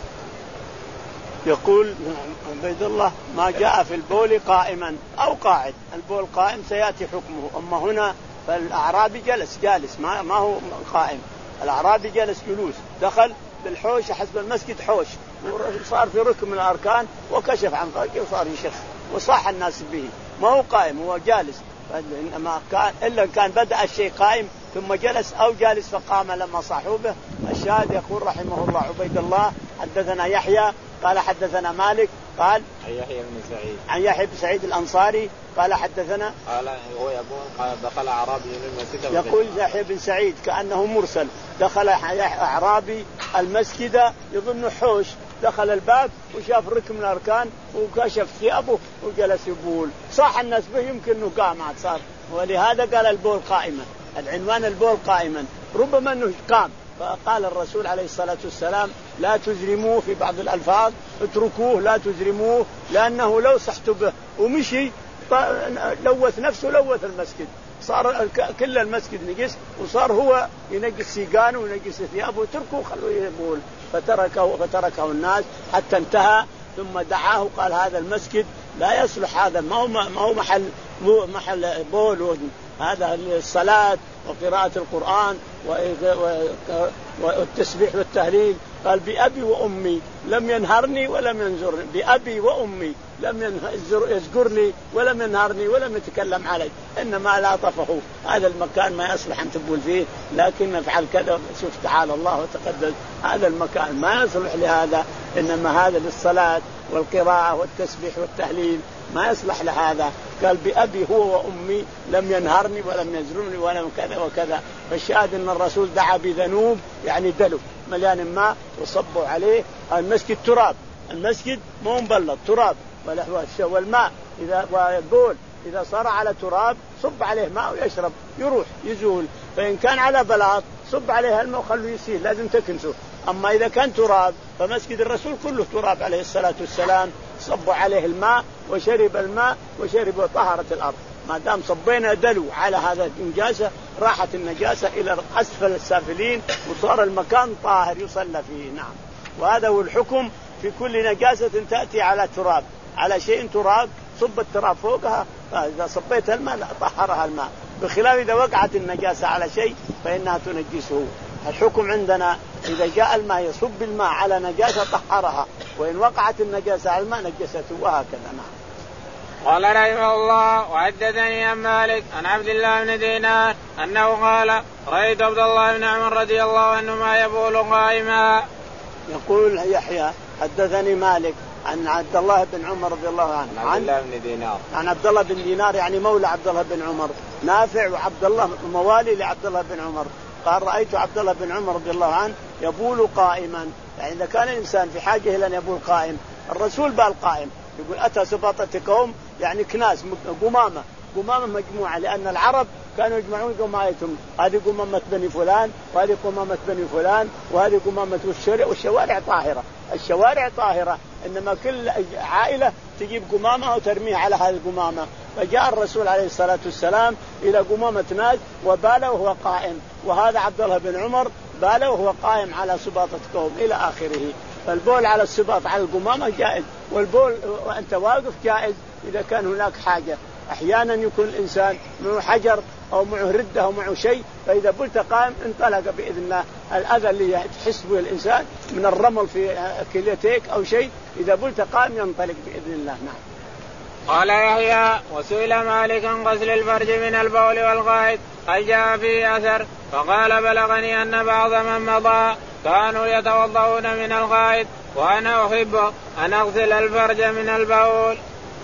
يقول عبيد الله ما جاء في البول قائما أو قاعد. البول قائم سيأتي حكمه. أما هنا فالأعرابي جلس جالس ما, ما هو قائم. الأعرابي جلس جلوس دخل بالحوش حسب المسجد حوش وصار في ركن من الأركان وكشف عن فرجه وصار يشخ وصاح الناس به ما هو قائم هو جالس. إنما كان إلا كان بدأ الشيء قائم ثم جلس أو جالس فقام لما صاحوا به. الشاهد يقول رحمه الله عبيد الله حدثنا يحيى قال حدثنا مالك قال عن يحيى بن سعيد عن يحيى بن سعيد الأنصاري قال حدثنا قال هو يقول قال دخل أعرابي المسجد. يقول يحيى بن سعيد كأنه مرسل دخل أعرابي المسجد يظن حوش دخل الباب وشاف ركن من الأركان وكشف ثيابه وجلس يبول صاح الناس به يمكن انه قام عاد صار. ولهذا قال البول قائما. العنوان البول قائما ربما انه قام. فقال الرسول عليه الصلاة والسلام لا تزرموه في بعض الألفاظ اتركوه لا تزرموه لأنه لو صحت به ومشي لوث نفسه لوث المسجد صار كل المسجد نجس وصار هو ينجس سيقانه وينجس ثيابه وتركوه خلوه يبول فتركه فتركه الناس حتى انتهى ثم دعاه قال هذا المسجد لا يصلح هذا ما هو ما هو محل محل بول هذا الصلاة وقراءة القرآن والتسبيح والتهليل. قال بأبي وأمي لم ينهرني ولم ينزرني، بأبي وأمي لم يزجرني ولم ينهرني ولم يتكلم علي، إنما لاطفه. هذا المكان ما يصلح أن تقول فيه لكن نفعل كذا. شوف تعالى الله وتقدس، هذا المكان ما يصلح لهذا، إنما هذا للصلاة والقراءة والتسبيح والتهليل، ما يصلح لهذا. قال بأبي هو وأمي لم ينهرني ولم يزرني ولم كذا وكذا. فالشاهد أن الرسول دعا بذنوب يعني دلو مليان ماء وصبوا عليه. المسجد تراب، المسجد مو مبلط تراب، والماء إذا والبول إذا صار على تراب صب عليه ماء ويشرب يروح يزول. فإن كان على بلاط صب عليه الماء وخليه يسيل، لازم تكنسه. أما إذا كان تراب فمسجد الرسول كله تراب عليه الصلاة والسلام، صبوا عليه الماء وشرب الماء وشرب وطهرت الأرض. ما دام صبينا دلو على هذا النجاسة راحت النجاسة إلى أسفل السافلين وصار المكان طاهر يصلى فيه. نعم، وهذا هو الحكم في كل نجاسة تأتي على تراب، على شيء تراب صب التراب فوقها، إذا صبيت الماء طهرها الماء، بخلاف إذا وقعت النجاسة على شيء فإنها تنجسه. الحكم عندنا إذا جاء الماء يصب الماء على نجاسة طهرها، وإن وقعت النجاسة على الماء نجسته، وهكذا. نعم. قال رحمه الله وحدثني عن مالك عن عبد الله بن دينار أنه قال رأيت عبد الله بن عمر رضي الله عنهما يبول قائما. يقول يحيى حدثني مالك عن عبد الله بن عمر رضي الله عنه عن عبد الله بن دينار عن عبد الله بن دينار يعني مولى عبد الله بن عمر، نافع وعبد الله موالي لعبد الله بن عمر. قال رأيت عبد الله بن عمر رضي الله عنه يبول قائما، يعني إذا كان الإنسان في حاجة إلى أن يبول قائم الرسول بال قائم. يقول أتى سباطة قوم يعني كناس قمامة قمامة مجموعة، لأن العرب كانوا يجمعون قمايتهم، هذه قمامة بني فلان وهذه قمامة بني فلان وهذه قمامة والشارع والشوارع طاهرة، الشوارع طاهرة، إنما كل عائلة تجيب قمامة وترميها على هذه القمامة. فجاء الرسول عليه الصلاة والسلام إلى قمامة ناس وبال وهو قائم، وهذا عبد الله بن عمر بال وهو قائم على سباطة قوم إلى آخره. فالبول على السباط على القمامة جائز، والبول وأنت واقف جائز إذا كان هناك حاجة. أحيانا يكون الإنسان معه حجر أو معه ردة أو معه شيء، فإذا بلت قائم انطلق بإذن الله الأذى اللي تحس به الإنسان من الرمل في كليتيك أو شيء، إذا بلت قائم ينطلق بإذن الله. نعم. قال يحيى وسئل مالك عن غسل الفرج من البول والغائط هل جاء فيه أثر؟ فقال بلغني أن بعض من مضى كانوا يتوضؤون من الغائط وأنا أحب أن أغسل الفرج من البول.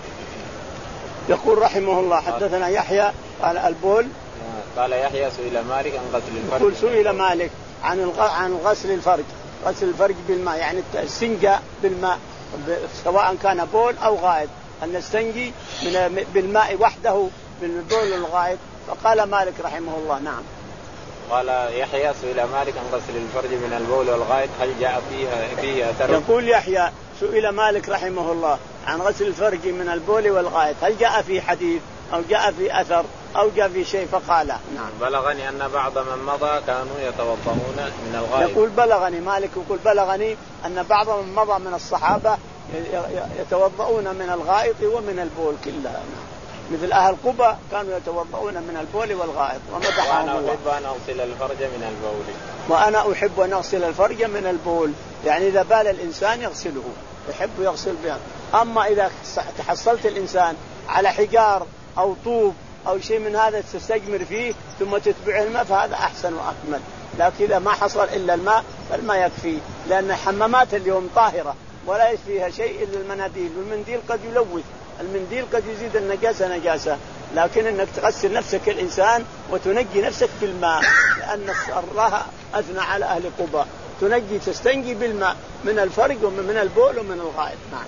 يقول رحمه الله حدثنا يحيى قال البول. قال يحيى سئل مالك عن غسل الفرج. يقول سئل مالك عن عن غسل الفرج، غسل الفرج بالماء يعني السنجة بالماء سواء كان بول أو غائط، أن نستنجي من بالماء وحده بالبول والغائط. فقال مالك رحمه الله نعم. قال يحيى سئل مالك عن غسل الفرج من البول والغائط هل جاء فيها فيه أثر؟ يقول يحيى سئل مالك رحمه الله عن غسل الفرج من البول والغائط هل جاء في حديث أو جاء في أثر أو جاء في شيء؟ فقال نعم. بلغني أن بعض من مضى كانوا يتوضؤون من الغائط. يقول بلغني مالك يقول بلغني أن بعض من مضى من الصحابة يتوضؤون من الغائط ومن البول كلها. مثل أهل قبة كانوا يتوضؤون من البول والغائط ومدحهم الله. وأنا أحب أن أغسل الفرج من البول. وأنا أحب أن أغسل الفرج من البول، يعني إذا بال الإنسان يغسله يحب يغسل بها. أما إذا تحصلت الإنسان على حجار أو طوب أو شيء من هذا تستجمر فيه ثم تتبع الماء فهذا أحسن وأكمل، لكن إذا ما حصل إلا الماء فالماء يكفي، لأن حمامات اليوم طاهرة ولا يفيها شيء إلا المناديل، والمنديل قد يلوث، المنديل قد يزيد النجاسة نجاسة، لكن إنك تغسل نفسك الإنسان وتنجي نفسك بالماء، لأن الله أثنى على أهل قباء تنجي تستنجي بالماء من الفرج ومن البول ومن الغائط. نعم.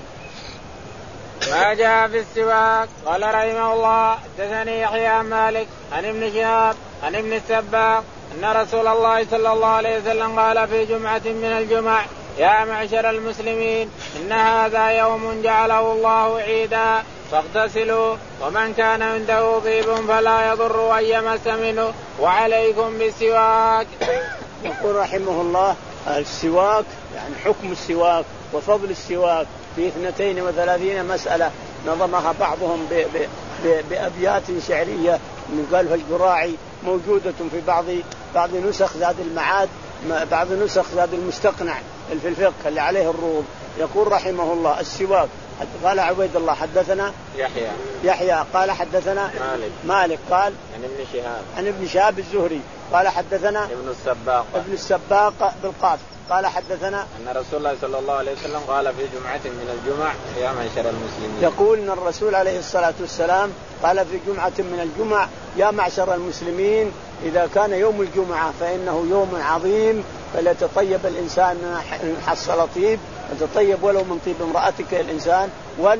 ما جاء في السواك. قال رحمه الله حدثني يحيى عن مالك عن ابن شهاب عن ابن السباق أن رسول الله صلى الله عليه وسلم قال في جمعة من الجمع يا معشر المسلمين إن هذا يوم جعله الله عيدا فاغتسلوا ومن كان عنده طيب فلا يضر أن يمس منه وعليكم بالسواك. يقول رحمه الله السواك يعني حكم السواك وفضل السواك في اثنتين وثلاثين مسألة نظمها بعضهم بأبيات شعرية من قالها الجراعي موجودة في بعض بعض نسخ زاد المعاد، بعض نسخ زاد المستقنع في الفقه اللي عليه الروض. يقول رحمه الله السواك. قال عبيد الله حدثنا يحيى يحيى قال حدثنا مالك مالك قال عن ابن شهاب عن ابن شهاب الزهري قال حدثنا ابن السباق ابن السباق بالقاف قال حدثنا أن رسول الله صلى الله عليه وسلم قال في جمعة من الجمع يا معشر المسلمين. يقول أن الرسول عليه الصلاة والسلام قال في جمعة من الجمع يا معشر المسلمين إذا كان يوم الجمعة فإنه يوم عظيم فليتطيب الإنسان من حصل طيب يتطيب ولو من طيب امرأتك الإنسان وال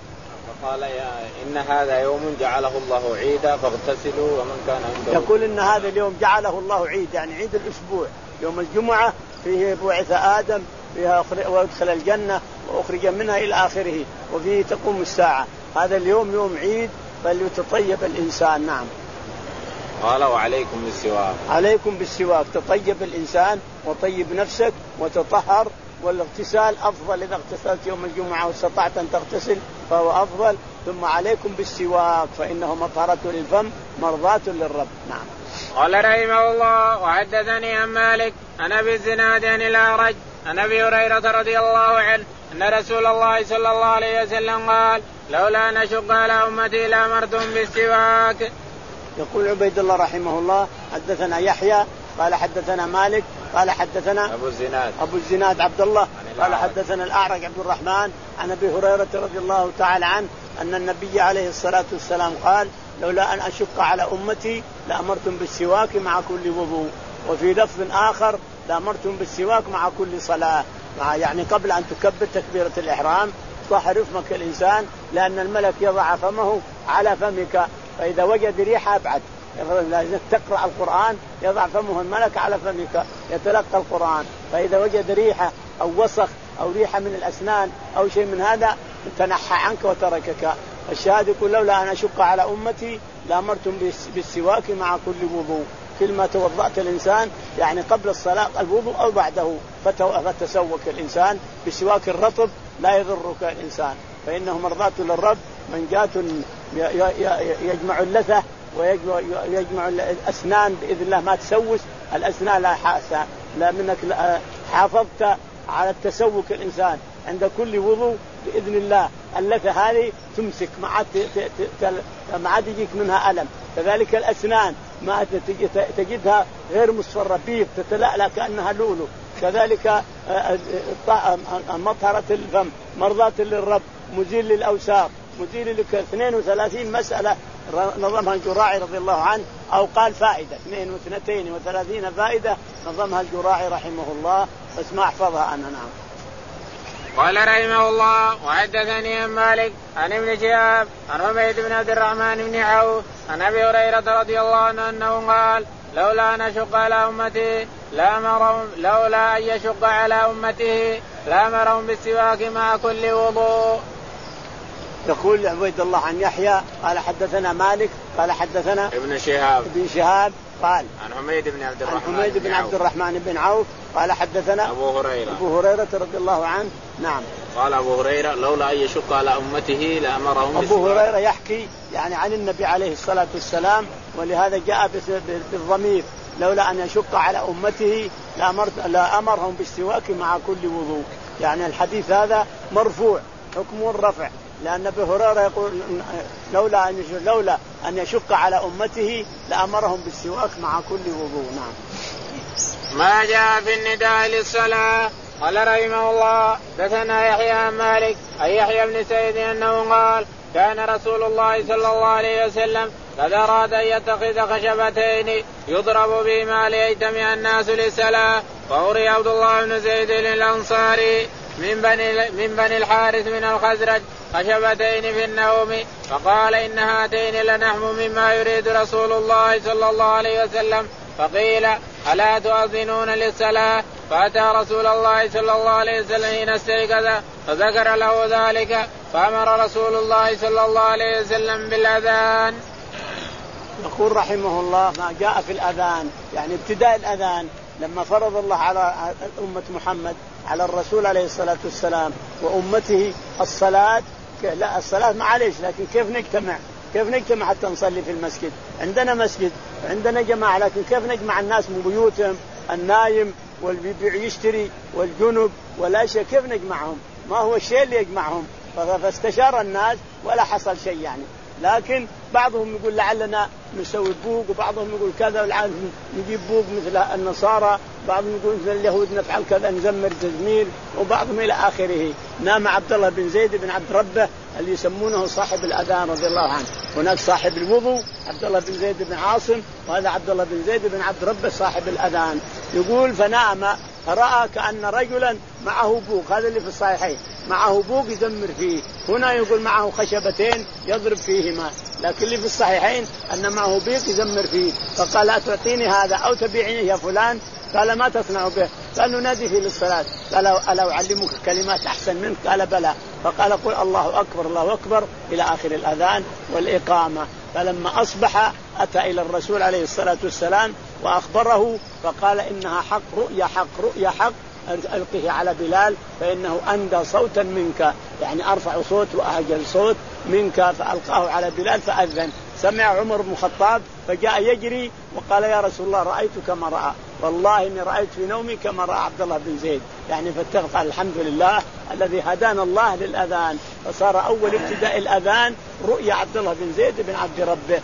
قال يا إن هذا يوم جعله الله عيدا فاغتسلوا ومن كان عنده. يقول إن هذا اليوم جعله الله عيد يعني عيد الأسبوع يوم الجمعة فيه بعث آدم فيها وادخل الجنة وأخرج منها إلى آخره وفيه تقوم الساعة. هذا اليوم يوم عيد فليتطيب الإنسان. نعم. قال وعليكم بالسواك. عليكم بالسواك تطيب الإنسان وطيب نفسك وتطهر والاغتسال أفضل إذا اغتسلت يوم الجمعة واستطعت أن تغتسل فهو أفضل. ثم عليكم بالسواك فإنه مطهرة للفم مرضاة للرب. نعم. قال رحمه الله وحدثني عن مالك عن أبي الزناد عن الأعرج عن أبي هريرة رضي الله عنه أن رسول الله صلى الله عليه وسلم قال لولا أن أشق على أمتي لأمرتهم بالسواك. يقول عبيد الله رحمه الله حدثنا يحيى قال حدثنا مالك قال حدثنا أبو الزناد أبو الزناد عبد الله قال حدثنا الأعرج عبد الرحمن عن أبي هريرة رضي الله تعالى عنه أن النبي عليه الصلاة والسلام قال لولا أن أشق على أمتي لأمرتم بالسواك مع كل وضوء. وفي لفظ آخر لأمرتم بالسواك مع كل صلاة مع يعني قبل أن تكبر تكبيرة الإحرام طهر فمك الإنسان لأن الملك يضع فمه على فمك فإذا وجد ريحة أبعد. لازم تقرأ القرآن يضع فمه الملك على فمك يتلقى القرآن فإذا وجد ريحة أو وسخ أو ريحة من الأسنان أو شيء من هذا تنحى عنك وتركك. الشاهد يقول لولا أن أشق على أمتي لأمرتم بالسواك مع كل وضوء. كل ما توضأت الإنسان يعني قبل الصلاة الوضوء أو بعده فتسوك الإنسان بالسواك الرطب لا يضرك الإنسان فإنه مرضاة للرب منجاة يجمع اللثة ويجمع الأسنان بإذن الله ما تسوس الأسنان لا حاسة لا منك حافظت على التسوك الإنسان عند كل وضوء بإذن الله اللثة هذه تمسك ما عاد ما عاد يجيك منها ألم. كذلك الأسنان ما تجدها غير مصفرة بيض تتلألأ كأنها لولو. كذلك مطهرة الفم مرضاة للرب مزيل للأوساخ مزيل لك اثنين وثلاثين مسألة نظمها الجراعي رضي الله عنه أو قال فائدة اثنين واثنتين وثلاثين فائدة نظمها الجراعي رحمه الله بس ما أحفظها أنا. نعم. قال رحمه الله وحدثني عن مالك عن ابن شهاب عن عبيد بن عبد الرحمن بن عوف عن أبي هريرة رضي الله عنه أنه قال لولا أن أشق على أمتي لأمرهم لولا أن يشق على أمته لأمرهم بالسواك مع كل وضوء. يقول عبيد الله عن يحيى قال حدثنا مالك قال حدثنا ابن شهاب ابن شهاب قال عن حميد بن عبد الرحمن عن حميد بن عبد الرحمن بن عوف قال حدثنا أبو هريرة أبو هريرة رضي الله عنه. نعم. قال أبو هريرة لولا أن يشق على أمته لأمرهم بالسواك. أبو هريرة يحكي يعني عن النبي عليه الصلاة والسلام ولهذا جاء بالضمير لولا أن يشق على أمته لأمرت لأمرهم بالسواك مع كل وضوء. يعني الحديث هذا مرفوع حكم الرفع لأن أبي هريرة يقول لولا أن لولا أن يشق على أمته لأمرهم بالسواك مع كل وضوء. نعم. ما جاء في النداء للصلاة. قال رحمه الله دثنا يحيى عن مالك أي يحيى بن سعيد أنه قال كان رسول الله صلى الله عليه وسلم قد أراد أن يتخذ خشبتين يضرب بهما ليجتمع الناس للصلاة فأري عبد الله بن زيد الأنصاري من بني من بني الحارث من الخزرج خشبتين في النوم فقال إن هاتين لنحم مما يريد رسول الله صلى الله عليه وسلم فقيل ألا تؤذنون للصلاة فأتى رسول الله صلى الله عليه وسلم حين استيقظ فذكر له ذلك فأمر رسول الله صلى الله عليه وسلم بالأذان. يقول رحمه الله ما جاء في الأذان يعني ابتداء الأذان لما فرض الله على أمة محمد على الرسول عليه الصلاة والسلام وأمته الصلاة لا الصلاة معليش لكن كيف نجتمع كيف نجتمع حتى نصلي في المسجد؟ عندنا مسجد عندنا جماعة، لكن كيف نجمع الناس من بيوتهم، النايم والبيع يشتري والجنب والأشياء كيف نجمعهم؟ ما هو الشيء اللي يجمعهم. فاستشار الناس ولا حصل شيء يعني. لكن بعضهم يقول لعلنا نسوي بوق، وبعضهم يقول كذا ولعلنا نجيب بوق مثل النصارى، بعضهم يقول مثل اليهود نفعل كذا نزمر تزمير، وبعضهم إلى آخره. نام عبد الله بن زيد بن عبد ربه اللي يسمونه صاحب الأذان رضي الله عنه. هناك صاحب الوضوء عبد الله بن زيد بن عاصم، وهذا عبد الله بن زيد بن عبد ربه صاحب الأذان. يقول فنام فرأى كأن رجلا معه بوق، هذا اللي في الصحيحين، معه بوق يزمر فيه. هنا يقول معه خشبتين يضرب فيهما، لكن اللي في الصحيحين أن معه بيق يزمر فيه. فقال أتعطيني هذا أو تبيعني يا فلان؟ قال ما تصنع به؟ قال ننادي فيه للصلاة. قال ألا أعلمك كلمات أحسن منك؟ قال بلى. فقال قل الله أكبر الله أكبر إلى آخر الأذان والإقامة. فلما أصبح أتى إلى الرسول عليه الصلاة والسلام وأخبره، فقال إنها حق رؤيا حق رؤيا حق، ألقه على بلال فإنه أندى صوتا منك، يعني أرفع صوت وأهجل صوت منك. فألقاه على بلال فأذن. سمع عمر بن الخطاب فجاء يجري وقال يا رسول الله رأيت كما رأى، والله إني رأيت في نومي كما رأى عبد الله بن زيد. يعني فاتقى الحمد لله الذي هدانا الله للأذان، فصار أول ابتداء الأذان رؤيا عبد الله بن زيد بن عبد ربه.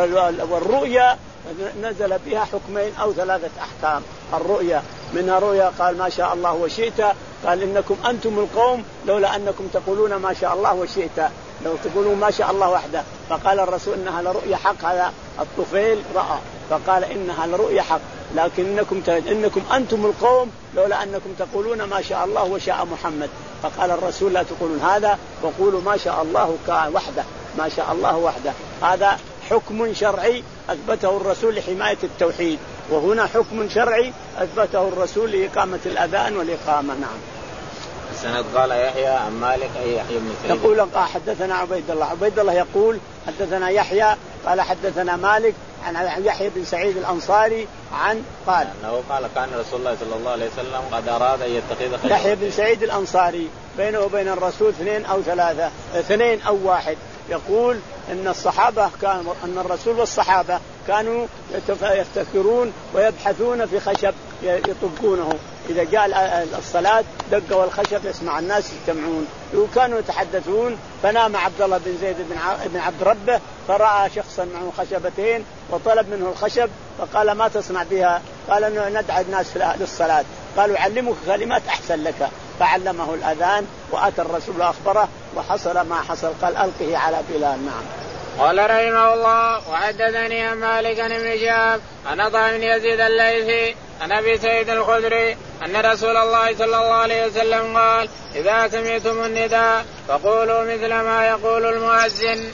والرؤيا نزل بها حكمين أو ثلاثة أحكام. الرؤيا منها رؤيا قال ما شاء الله وشئت، قال إنكم أنتم القوم لولا أنكم تقولون ما شاء الله وشئت، لو تقولون ما شاء الله وحده. فقال الرسول إنها لرؤيا حق، هذا الطفيل رأى فقال إنها لرؤيا حق، لكن إنكم, إنكم أنتم القوم لولا أنكم تقولون ما شاء الله وشاء محمد. فقال الرسول لا تقولون هذا وقولوا ما شاء الله وحده، ما شاء الله وحده. هذا حكم شرعي أثبته الرسول لحماية التوحيد، وهنا حكم شرعي أثبته الرسول لإقامة الأذان والإقامة. نعم. السند قال يحيى عن مالك أي يحيى بن سعيد يقول حدثنا عبيد الله، عبيد الله يقول حدثنا يحيى قال حدثنا مالك عن يحيى بن سعيد الأنصاري عن قال أنه قال كان رسول الله صلى الله عليه وسلم قد أراد أن يتخذ خليفة. يحيى بن سعيد الأنصاري بينه وبين الرسول اثنين أو ثلاثة اثنين أو واحد. يقول إن الصحابة كان أن الرسول والصحابة كانوا يفتكرون ويبحثون في خشب يطبقونه، إذا جاء الصلاة دقوا الخشب يسمع الناس يجتمعون، وكانوا يتحدثون. فنام عبد الله بن زيد بن عبد ربه فرأى شخصا معه خشبتين وطلب منه الخشب، فقال ما تصنع بها؟ قال أنه ندعى الناس للصلاة. قالوا علمك كلمات أحسن لك، فعلمه الأذان وأتى الرسول وأخبره وحصل ما حصل. قال ألقه على بلال. نعم. قال رحمه الله وحدثني عن مالك بن شهاب عن عطاء بن يزيد الليثي عن أبي سعيد الخدري أن رسول الله صلى الله عليه وسلم قال إذا سمعتم النداء فقولوا مثل ما يقول المؤذن.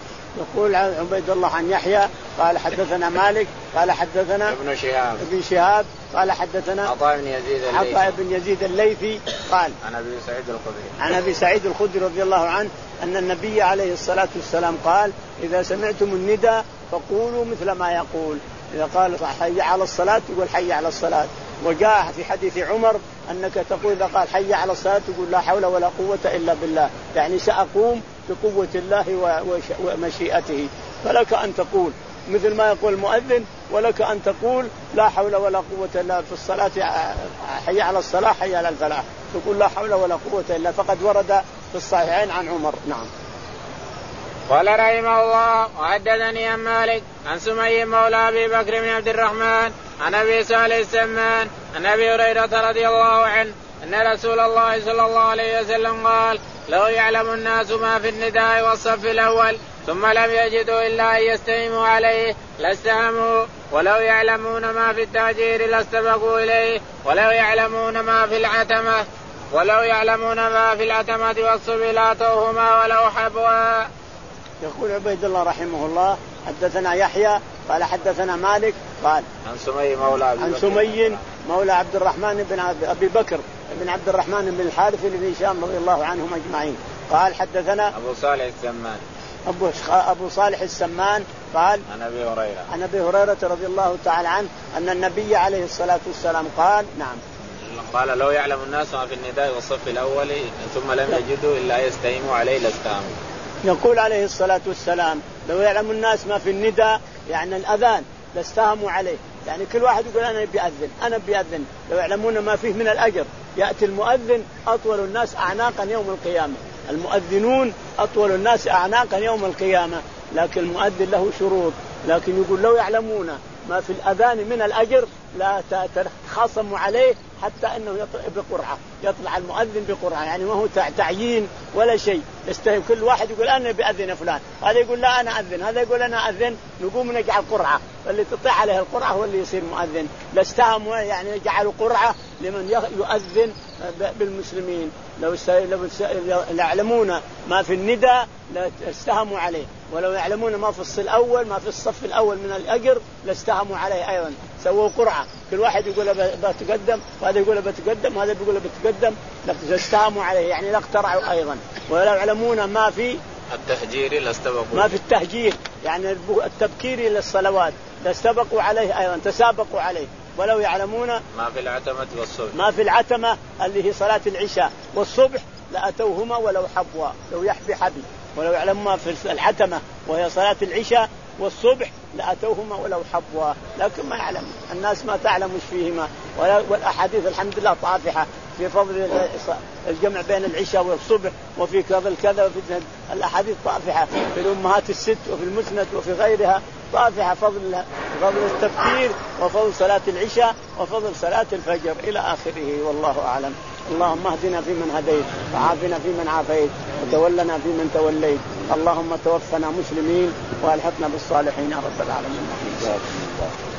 يقول عبيد الله عن يحيى قال حدثنا مالك قال حدثنا ابن شهاب ابن شهاب قال حدثنا عطاء بن يزيد الليثي عطاء بن يزيد الليثي قال عن أبي سعيد الخدري عن أبي سعيد الخدري رضي الله عنه أن النبي عليه الصلاة والسلام قال إذا سمعتم النداء فقولوا مثل ما يقول. إذا قال حي على الصلاة تقول حي على الصلاة. وجاء في حديث عمر أنك تقول إذا قال حي على الصلاة تقول لا حول ولا قوة إلا بالله، يعني سأقوم بقوة الله ومشيئته. فلك أن تقول مثل ما يقول المؤذن، ولك أن تقول لا حول ولا قوة إلا في الصلاة، حي على الصلاة حي على الفلاح تقول لا حول ولا قوة إلا، فقد ورد في الصحيحين عن عمر. نعم. قال رحمه الله وحدثني عن مالك عن سمي مولى أبي بكر بن عبد الرحمن عن أبي صالح السمان عن أبي هريرة رضي الله عنه أن رسول الله صلى الله عليه وسلم قال لو يعلم الناس ما في النداء والصف الأول ثم لم يجدوا إلا أن يستهموا عليه لاستهموا، ولو يعلمون ما في التهجير لاستبقوا إليه، ولو يعلمون ما في العتمة ولو يعلمون ما في العتمة والصف لاتوهما ولو حبوا. يقول عبيد الله رحمه الله حدثنا يحيى قال حدثنا مالك قال عن سمي مولى عن سمي مولى عبد الرحمن بن أبي بكر بن عبد الرحمن بن الحارث بن هشام رضي الله عنهم أجمعين قال حدثنا أبو صالح السمان أبو, أبو صالح السمان قال عن أبي هريرة عن أبي هريرة رضي الله تعالى عنه أن النبي عليه الصلاة والسلام قال نعم قال لو يعلم الناس ما في النداء والصف الأول ثم لم يجدوا إلا يستهموا عليه لاستهموا. يقول عليه الصلاة والسلام لو يعلم الناس ما في النداء يعني الأذان لاستهموا عليه، يعني كل واحد يقول أنا بيأذن أنا بيأذن. لو يعلمون ما فيه من الأجر. يأتي المؤذن أطول الناس أعناقا يوم القيامة، المؤذنون أطول الناس أعناقا يوم القيامة، لكن المؤذن له شروط. لكن يقول لو يعلمون ما في الأذان من الأجر لا تخاصموا عليه حتى أنه يطلع بقرعة، يطلع المؤذن بقرعة، يعني ما هو تعيين ولا شيء. يستهم كل واحد يقول أنا بأذن فلان، هذا يقول لا أنا أذن، هذا يقول أنا أذن، نقوم نجعل قرعة، واللي تطيع عليه القرعة هو اللي يصير مؤذن. لاستهموا يعني يجعلوا قرعة لمن يؤذن بالمسلمين. لو يعلمون ما في النداء لاستهموا عليه، ولو يعلمون ما في الصف الأول ما في الصف الأول من الأجر لاستهموا عليه أيضا. سووا قرعة، كل واحد يقول بتقدم، وهذا يقول بتقدم، وهذا يقول بتقدم، لاستهموا عليه يعني لاقترعوا أيضا. ولو يعلمون ما في التهجير لاستبقوا، ما في التهجير يعني التبكير للصلوات لاستبقوا عليه أيضا، تسابقوا عليه. ولو يعلمون ما في العتمة والصبح، ما في العتمة اللي هي صلاة العشاء والصبح لأتوهما ولو حبوا، لو يحبي حبي. ولو يعلمون ما في العتمة وهي صلاة العشاء والصبح لأتوهما ولو حبوا، لكن ما يعلم الناس ما تعلم وش فيهما. والأحاديث الحمد لله طافحة في فضل الجمع بين العشاء والصبح، وفي كذا الكذا، وفي الأحاديث طافحة في الأمهات الست وفي المسند وفي غيرها طافحة فضل فضل التفكير وفضل صلاة العشاء وفضل صلاة الفجر إلى آخره، والله أعلم. اللهم اهدنا فيمن هديت، وعافنا فيمن عافيت، وتولنا فيمن توليت. اللهم توفنا مسلمين والحقنا بالصالحين يا رب العالمين.